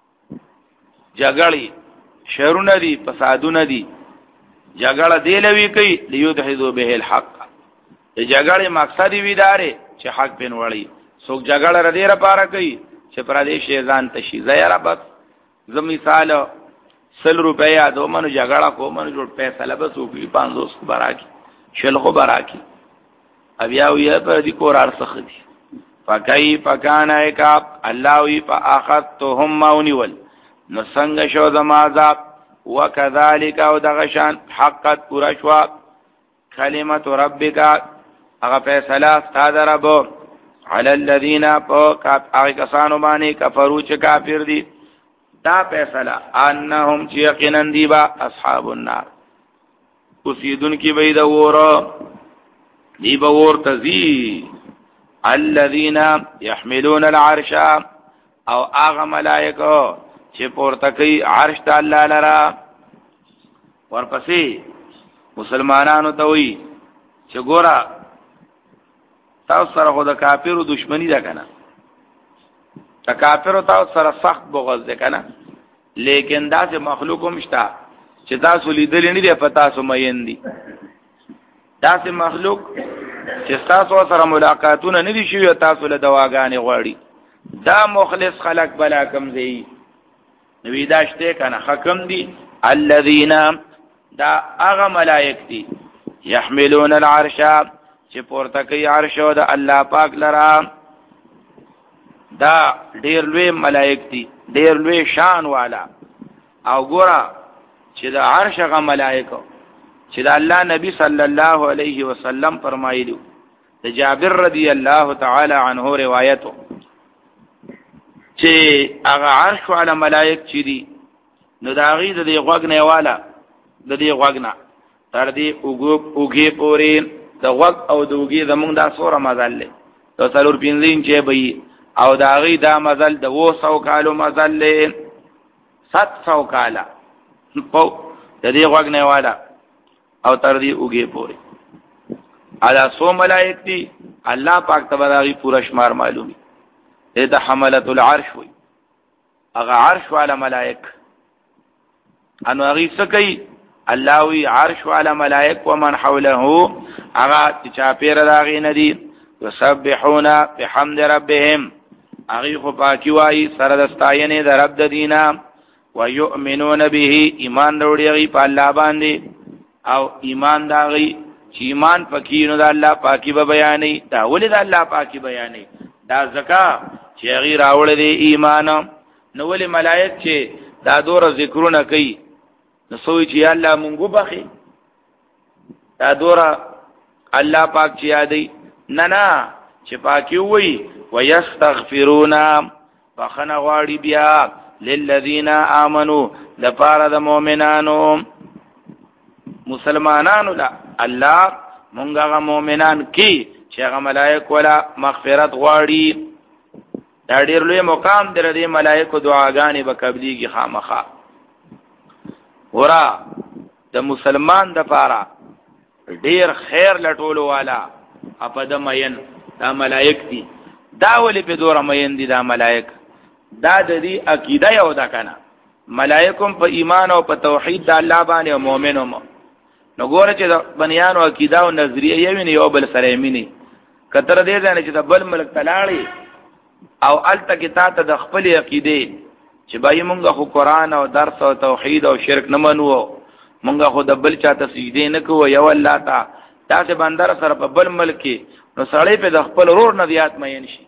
جګړې شرونه دي فسادونه دي جګړه دی لوي کوي ليدحذو به الحق د جګړې مقصد وی داره چې حق پین وړي څوک جګړه ردی را پاره کوي چې پردیش ځان تشي زیرا بس زم مثال سل روپیا دو منو جګړه کو منو جوړ پیسې لبس وکړي پانزوس براکی شلخو براکی بیا وی په دې کور ارسخ دي فکای فکان ایکاب الله وی فاخذتهم مونول نو څنګه شو زما عذاب وکذالک او دغشان حقت پورا شوا کلمت ربک هغه فیصله ستاد رب علی الذین هغه کسانو باندې کفرو چې کافر دي دا فیصله انهم چې یقینا دی با اصحاب النار اوسیدون کی بيد ور دی به ور تزي الذين يحملون العرش او هغه ملائکه چې پورته کوي عرش ته الله لرا ورپسې مسلمانانو ته وي چې ګورا تاسو سره خو د کافرو دشمنی ده کنه د کافرو تاسو سره سخت بغض ده کنه لیکن دا چې مخلوق هم شته چې تاسو لیدل نه دي پتا سو مېن دي دا چې مخلوق چې تاسو سره ملاقاتونه نه دي شوی تاسو له دواګانې غواړي دا مخلص خلق بلا کم دی نوی داشته کنه حکم دی الذین دا اغه ملائک دی یحملون العرش چې پورته کوي عرش او د الله پاک لرا دا ډیر لوی ملائک دی ډیر لوی شان والا او ګورا چې د عرش هغه ملائکه چې د الله نبی صلی الله علیه وسلم فرمایلی د جابر رضی الله تعالی عنه روایتو چې هغه عرش والا ملائک چې دي نو دا غي د دې غوګ نه والا د دې غوګ نه تر دې وګو وګي پورې د غوګ او د وګي زمونږ دا سوره مزل له تو څلور پینځین چې به او دا غي دا مزل د وو سو کالو مزل له سات سو کاله په د دې غوګ نه والا او تر دې وګي پورې ادا سو ملائک دي الله پاک تبارک پورا شمار معلومي دا حملت العرش وي اغه عرش والا ملائک انو اغه سکی الله وی عرش والا ملائک ومن حوله اغه چا پیر راغی ندی یسبحون بحمد ربهم اغه خو پاکی وای سره دستاینه د رب د دینا ويؤمنون به ایمان وروړي په الله باندې او ایمان داغي چې ایمان پکې نو د الله پاکي به بیانې دا ولې د الله پاکي بیانې دا زکا چې غیر راوړل دي ایمان نو ولې ملائک چې دا دور ذکرونه کوي نو سوې چې الله مونږ وبخي دا دور الله پاک چې یادي نه نه چې پاکي وي ويستغفرون فخنا غواړي بیا للذین آمنوا لپاره د مؤمنانو مسلمانانو لا الله مونږه مؤمنان کی چې هغه ملائک ولا مغفرت غواړي دا ډېر لوی مقام دی د ملائکو دعاګانې به قبليږي خامخا ورا د مسلمان د پاره ډېر خیر لټولو والا اپد مین دا ملائک دي دا ولې په دوره مین دي دا ملائک دا د دې عقیده یو دا کنه ملائکم په ایمان او په توحید د الله باندې او مؤمنو نو ګوره چې بنیانو عقیده او نظریه یې یو بل سره مینی کتر دې ځنه چې د بل ملک تلاړي او الته کې تا ته د خپل عقیده چې بای مونږه خو قران او درس او توحید او شرک نه منو مونږه خو د بل چاته سجده نه کوو یو الله تا تاسو بندر سره په بل ملک کې نو سړی په د خپل رور نه زیات مین شي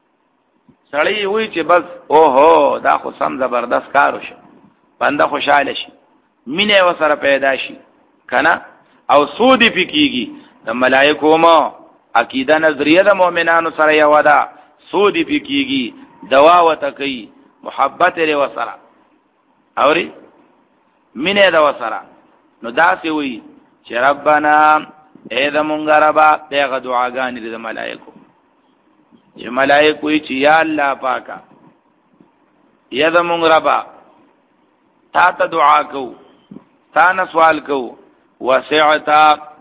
سړی وی چې بس اوهو دا خو سم زبردست کار وشو بنده خوشاله شي مینه وسره پیدا شي کنه او سودی فکیږي د ملائکو ما عقیده نظریه د مؤمنانو سره یو ده سودی فکیږي دوا وته کوي محبت لري وسره اوري مینه د وسره نو داسې وی چې ربانا اې د مونږ ربا دغه دعاګانې د ملائکو چې ملائکو چې یا الله پاکا یا د مونږ ربا تا ته دعا کو تا نه سوال کو وسعتا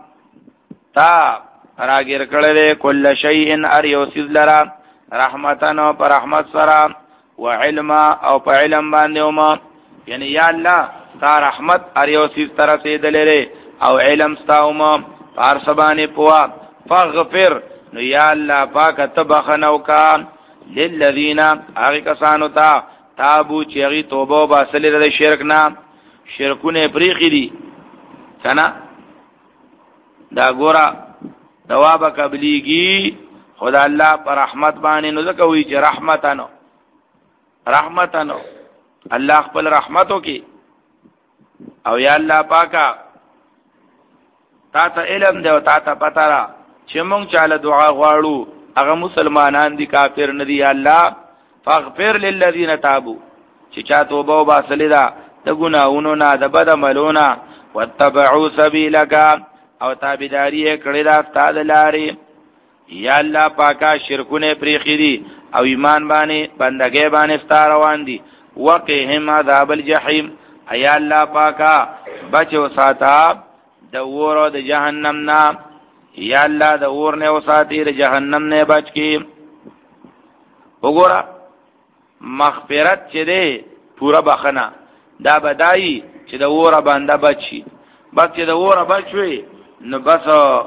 تا راګر کړه کل شیء ار یوسذ لرا رحمتن او پر رحمت سرا وعلما او په علم باندې وما یعنی یا الله تا رحمت ار یوسذ طرف دې دلره او علم ستاوما پار سبانه پوا فغفر نو یا الله پاک تبخنو کا للذین هغه کسانو ته تابو چې هغه توبه واسلې د شرک نه شرکونه پریخي دي کنه دا ګورا دواب قبليږي خدای الله پر رحمت باندې نو ځکه وی چې رحمتانو رحمتانو الله خپل رحمتو کې او یا الله پاکا تا ته علم دی او تا ته پتا را چې مونږ چاله دعا غواړو هغه مسلمانان دي کافر نه دي الله فاغفر للذین تابوا چې چا توبه وباسلې ده د ګناہوں نه د بد عملونو واتبعوا سبیلک او تابعداري کړی دا ستاد لاري یا الله پاکا شرکونه پریخي دي او ایمان باندې بندګي باندې ستار روان دي وقهم عذاب الجحیم ایا الله پاکا بچو ساته د ور او د جهنم نه یا الله د اور نه او ساتي د جهنم نه بچ کی وګوره مغفرت چې ده پورا بخنه دا بدای چې د اور باندې بچي بس چې د اور بچوي نو بس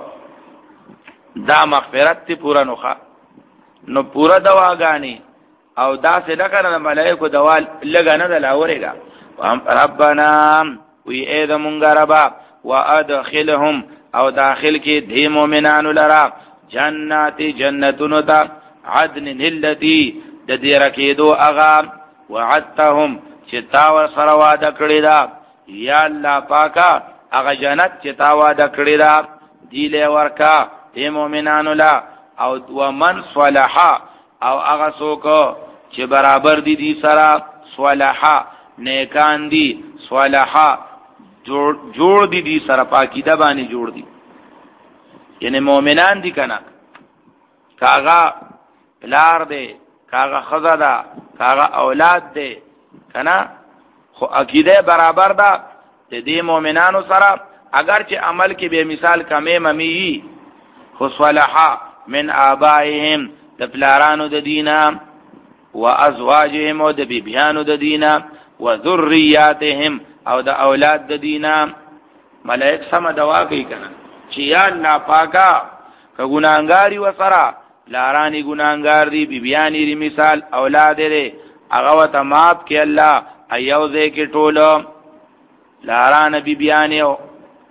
دا مغفرت تی پورا نوخه نو پورا دواګانی او دا څه د کنه ملائکه دوا لګا نه دلاورېګا ربنا وی اې د مونږ ربا وادخلهم او داخل کې دی مؤمنانو لرا جنات جنتون تا عدن التي د دې رکیدو اغا وعدتهم چې تا ور سره وعده کړی دا یا الله پاکا اغا جنت چې تا وعده کړی دا دی له ورکا دی مؤمنانو لا او ومن صلح او اغا څوک چې برابر دي دي سره صلح نیکان دي صلح جوړ جوړ دي دي سره پاکیده باندې جوړ دي یعنی مؤمنان دي کنه کاغه پلار دي کاغه خزا ده کاغه اولاد دي کنه خو عقیده برابر ده د دې مؤمنانو سره اگر چې عمل کې به مثال کمې ممی خو صالح من آبائهم د پلارانو د دینه وازواجهم او د بیبیانو د دینه وذریاتهم او د اولاد د دینه ملائک سم دوا کوي کنه چې یا الله پاکا که ګناګاری وسره لارانی ګناګار دي بیبیانی ری مثال اولاد دې هغه وته ماپ کې الله ایوځه کې ټولو لاران بیبیانی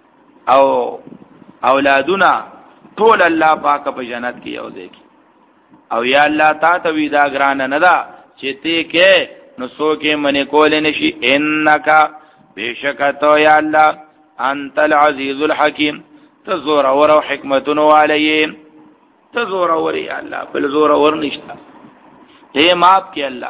او اولادنا ټول الله پاک په جنت کې یوځه کې او یا الله تا ته وی دا ګران نه ده چې ته کې نو سوکه منی کول نشي انک بشکته یا الله انت العزیز الحکیم تزور اور او حکمتون علی تزور اور یا الله بل زور اور نشتا اے ماپ کی الله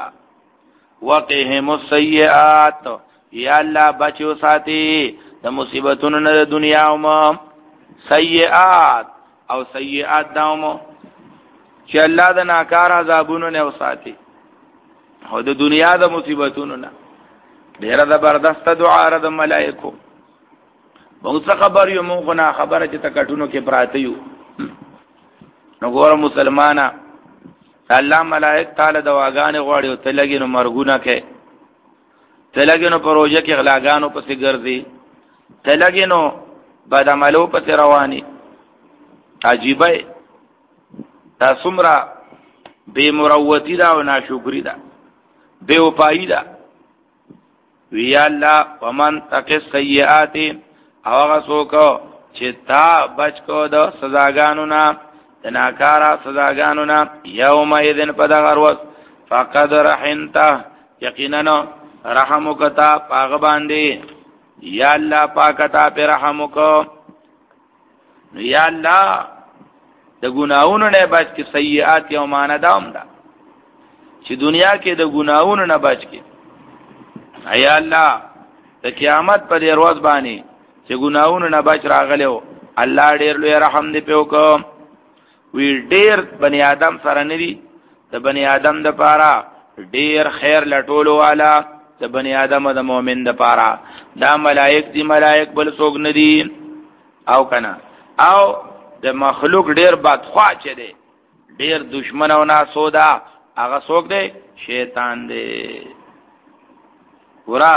وقهم السیئات یا الله بچو ساتي د مصیبتونو نه د دنیا او ما سیئات او سیئات داومو چې الله د ناکار عذابونو نه وساتي او د دنیا د مصیبتونو نه ډیره زبردست دعا را د ملائکو موږ خبر یو موږ نه خبره چې تکټونو کې پراته یو نو ګور مسلمانا الله ملائک تعالی دواګانې غواړي او تلګي نو مرګونه کې تلګي نو پروژه کې غلاګانو پسې ګرځي تلګي نو بد عملو پسې رواني عجیبه دا سمرا بے مروتی دا او ناشکری دا بے وپایی دا وی اللہ ومن تق السیئات او هغه څوک چې تا بچ کو د سزاګانو نه د ناکارا سزاګانو نه یوم اذن په دغه ورځ فقد رحمته یقینا رحم وکتا پاغه باندې یا الله پاکتا په رحم وکړه یا الله د ګناہوں نه بچ کی سیئات یو معنا دام دا چې دنیا کې د ګناہوں نه بچ کی یا الله د قیامت پر ورځ باندې چې ګناہوں نه بچ راغلو الله ډېر لوی رحم دې په وکړه وی ډېر بنی آدم سره ندي د بنی آدم د پاره ډېر خیر لټولو والا د بنی آدم د مؤمن د پاره دا ملائک دي ملائک بل څوک ندي او کنا او د مخلوق ډیر بدخوا چي دي ډیر دشمن او ناسودا هغه څوک دی شیطان دی ورا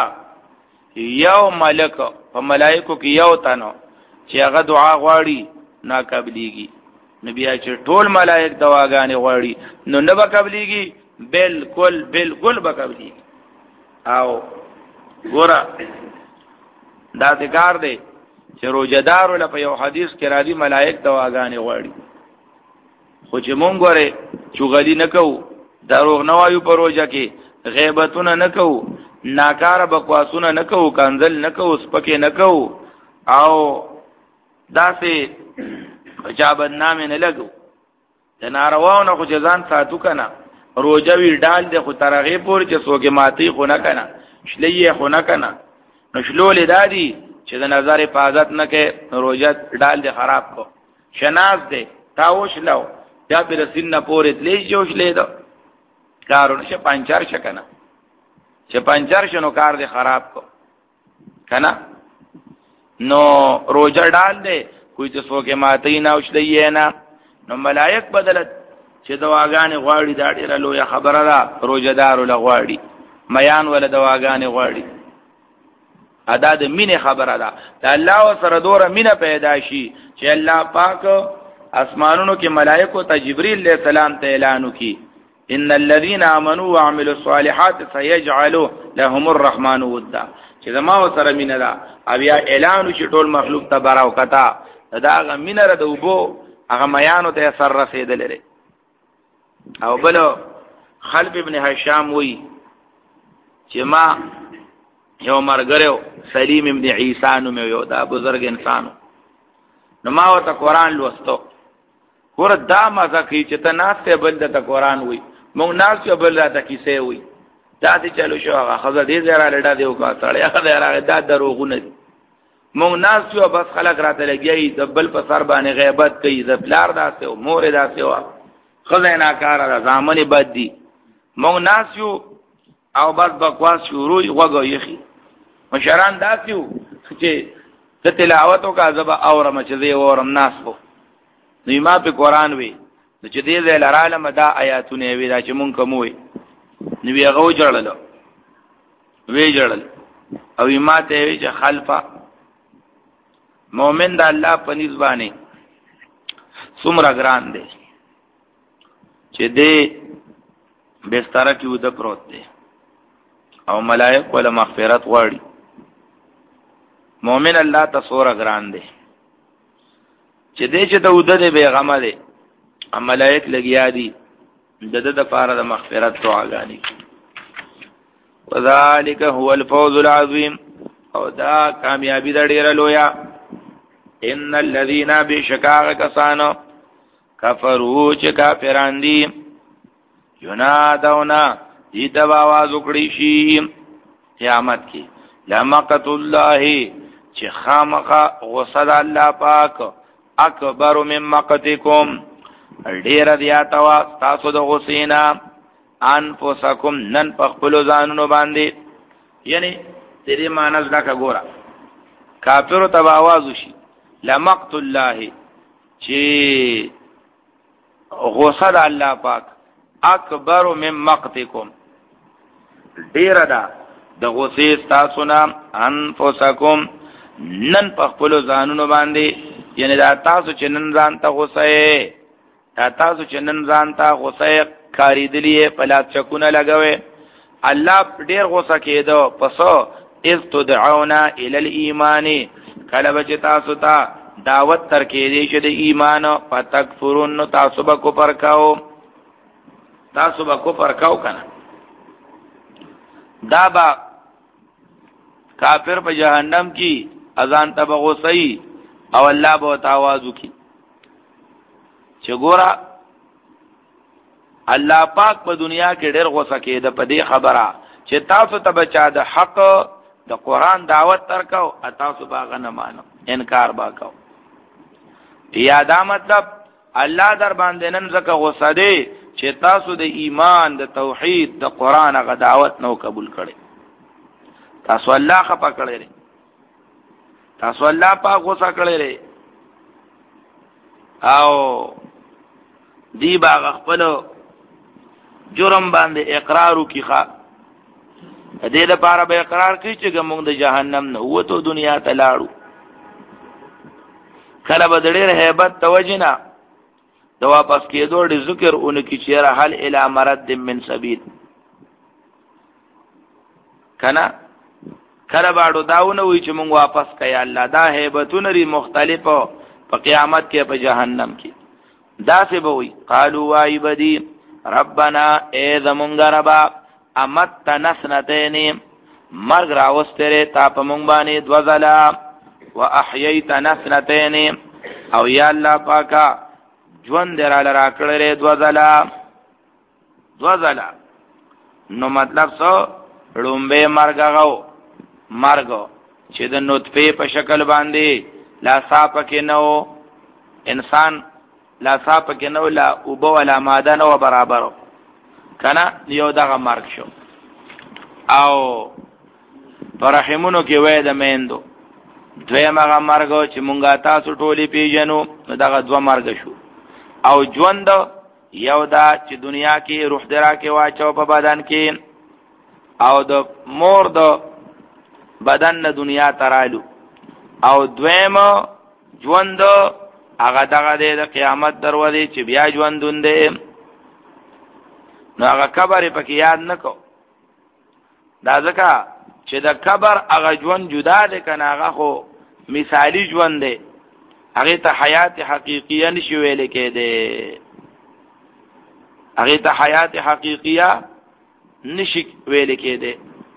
یو ملک په ملائکو کې یو تنو چې هغه دعا غواړي نا قبليږي نبي چې ټول ملائک دواګانې غواړي نو نه به قبليږي بالکل بالکل به قبليږي او ورا دا ذکر دی چې روزدار ول په یو حدیث کې را دي ملائک دواګانې غواړي خو چې مونږ غره چغلی نه کوو دروغ نه وایو په روزه کې غیبتونه نه کوو ناکاره بکواسونه نه کوو کنزل نه کوو سپکه نه کوو او داسې جابت نامه نه لګو د نارواونه خو ځان ساتو کنه روزه وی ډال د خو ترغه پور چې سوګه ماتي خو نه کنه شلې خو نه کنه نشلول دادی چې د نظر حفاظت نه کې روزه ډال دې خراب کو شناز دې تاوش لو یا پر سین نه پورې تلې جوش لیدو کارونه شه پنځار شکنه چې پنځار شنو کار دې خراب کو کنه نو روزه ډال دې کوئی څه سوګه ماتې نه وشلې نه نو ملائک بدلت چې دواګانې غواړي دا ډیره لوی خبره ده روزدار ول غواړي میان ول دواګانې غواړي ادا د مینه خبره ده د الله سره دوره مینه پیدا شي چې الله پاک اسمانونو کې ملائکه ته جبرئیل علیہ السلام ته اعلان وکي ان الذين امنوا وعملوا الصالحات سيجعل لهم الرحمن ودا چې زما سره مینه ده بیا اعلان شي ټول مخلوق ته براو کتا دا غ مینه را د وبو هغه میانو ته سر رسیدل لري او بل خلف ابن هشام وی چې ما یو مرګرو سلیم ابن عیسی نو مې یو دا بزرګ انسانو نو ما ورته قران لوستو ور دا مزه کی چې ته ناسته بل د قران وی مونږ ناسته بل د کیسه وی دا دې چلو شو هغه خزه دې زرا لډا دی او کا سړی هغه راغی دا دروغونه دي مونږ ناسته بس خلک راته لګي د بل په سر باندې غیبت کوي د بلار داسه او مور داسه وا خزه نه کار زامن بد دي مونږ ناسو او بس بکواس شروع وګو یخي مشران داسیو چې ته تلاوت او کا زبا اورم چې زه اورم ناس کو نو ما په قران وی چې دې زه لرالم دا آیاتونه وی دا چې مونږ کوموي نو وی هغه جوړل وی جوړل او ما ته وی چې خلفا مؤمن د الله په نسبانه څومره ګران دی چې دې بستر کې ود پروت دی او ملائک ولا مغفرت غواړي مؤمن الله تصور ګران دی چې دې چې ته ود دې بیغمه دي ام ملائک لګیا دي د د د پاره د مغفرت دعاګانې وذالک هو الفوز العظیم او دا کامیابی د ډیره لویا ان الذين بشکاغ کسانو کفروا چې کافران دي ینادونا دې ته आवाज وکړي شي قیامت کې لمقت الله چې خامخا غصد الله پاک اکبر من مقتکم ډیر زیاتوا تاسو د غسینا انفسکم نن پخپل ځانونو باندې یعنی دې معنی ځکه ګورا کافر ته आवाज وشي لمقت الله چې غصد الله پاک اکبر من مقتکم ډیر دا د غصې تاسو نه انفسکم نن پخپل ځانونو باندې یعنی دا تاسو چې نن ځان ته غصه دا تاسو چې نن ځان ته غصه کاریدلی په لاس چکونه لګوي الله ډیر غصه کېدو پسو اذ تدعونا الى الايمان کله بچ تاسو ته دعوت تر کې دې چې د ایمان فتکفرون تاسو به کو پرکاو تاسو به کو پرکاو کنه دا با کافر په جهنم کې اذان ته بغوسی او الله به تاوازو کی چې ګورا الله پاک په دنیا کې ډېر غوسه کېده په دې خبره چې تاسو ته بچا د حق د قران دعوت ترکاو تاسو باغ نه مانو انکار باکاو یا دا مطلب الله در باندې نن زکه غوسه دی چې تاسو د ایمان د توحید د قران غ دعوت نو قبول کړي تاسو الله خپه کړی تاسو الله پاک غوسه کړی او دی باغ خپل جرم باندې اقرار وکړه دې لپاره به اقرار کوي چې موږ د جهنم نه وته دنیا ته لاړو کله به ډېر hebat توجینا د واپس کېدو د ذکر اونکي چې حل الی مرد من سبیل کنا کله باړو داونه وی چې موږ واپس کړي الله دا hebatونه لري مختلفو په قیامت کې په جهنم کې دا څه به وي قالوا وای بدی ربنا اے زمونږ ربا امت نسنتین مرګ راوستره تا په مونږ باندې دوزلا واحییت نسنتین او یا الله پاکا ژوند دراله را کړره دوزلا دوزلا نو مطلب څه لومبه مرګ غو مرګ چې د نطفه په شکل باندې لا صاف کې نو انسان لا صاف کې نو لا او بو ولا ماده نو برابر کنا یو دغه مرګ شو او پرحمونو کې وې د میندو دویمه هغه مرګ چې مونږه تاسو ټولي پیژنو دغه دوه مرګ شو او ژوند یو دا چې دنیا کې روح درا کې واچو په بدن کې او د مور د بدن نه دنیا ترالو او دویمه ژوند هغه دغه د قیامت دروازه چې بیا ژوندون دی نو هغه قبر پکې یاد نکو دا ځکه چې د قبر هغه ژوند جدا دی کنه هغه خو مثالی ژوند دی هغه ته حیات حقیقیه نشي ویل کېده هغه ته حیات حقیقیه نشي ویل کېده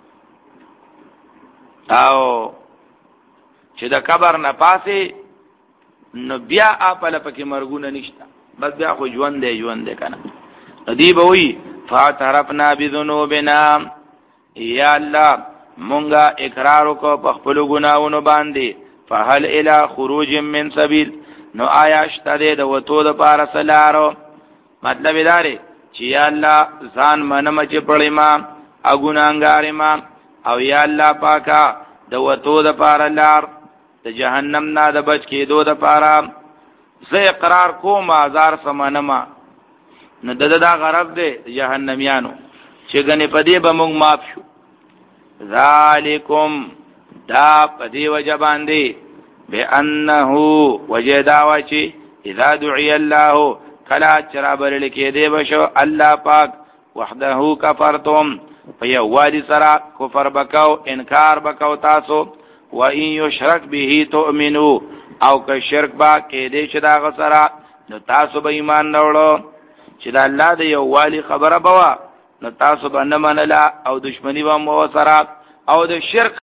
او چې د قبر نه پاسې نو بیا اپل پکې مرګونه نشته بس بیا خو ژوند دی ژوند دی کنه ندی به وی فاعترفنا بذنوبنا یا الله مونږه اقرار وکړو په خپل ګناہوں باندې فهل الى خروج من سبيل نو آیا شته د وته د پار سلارو مطلب دا دی چې یا الله ځان منم چې پړې ما اګونانګار ما او یا الله پاکا د وته د پار لار د جهنم نه د بچ کېدو د پاره زه اقرار کوم ازار سمانما نو دغه دا غرض دی جهنميانو چې غني پدې به موږ معاف شو ذالکم دا پدې وجبان دی بانه وجداوا چې اذا دعي الله کلا چرابل کې دی بشو الله پاک وحده کفرتم فیوادی سرا کفر بکاو انکار بکاو تاسو و ان یشرک به تؤمنو او که شرک با کې دې چې دا غسرا نو تاسو به ایمان راوړو چې د الله د یو والی خبره بوا نو تاسو باندې منله او دشمنی به مو سره او د شرک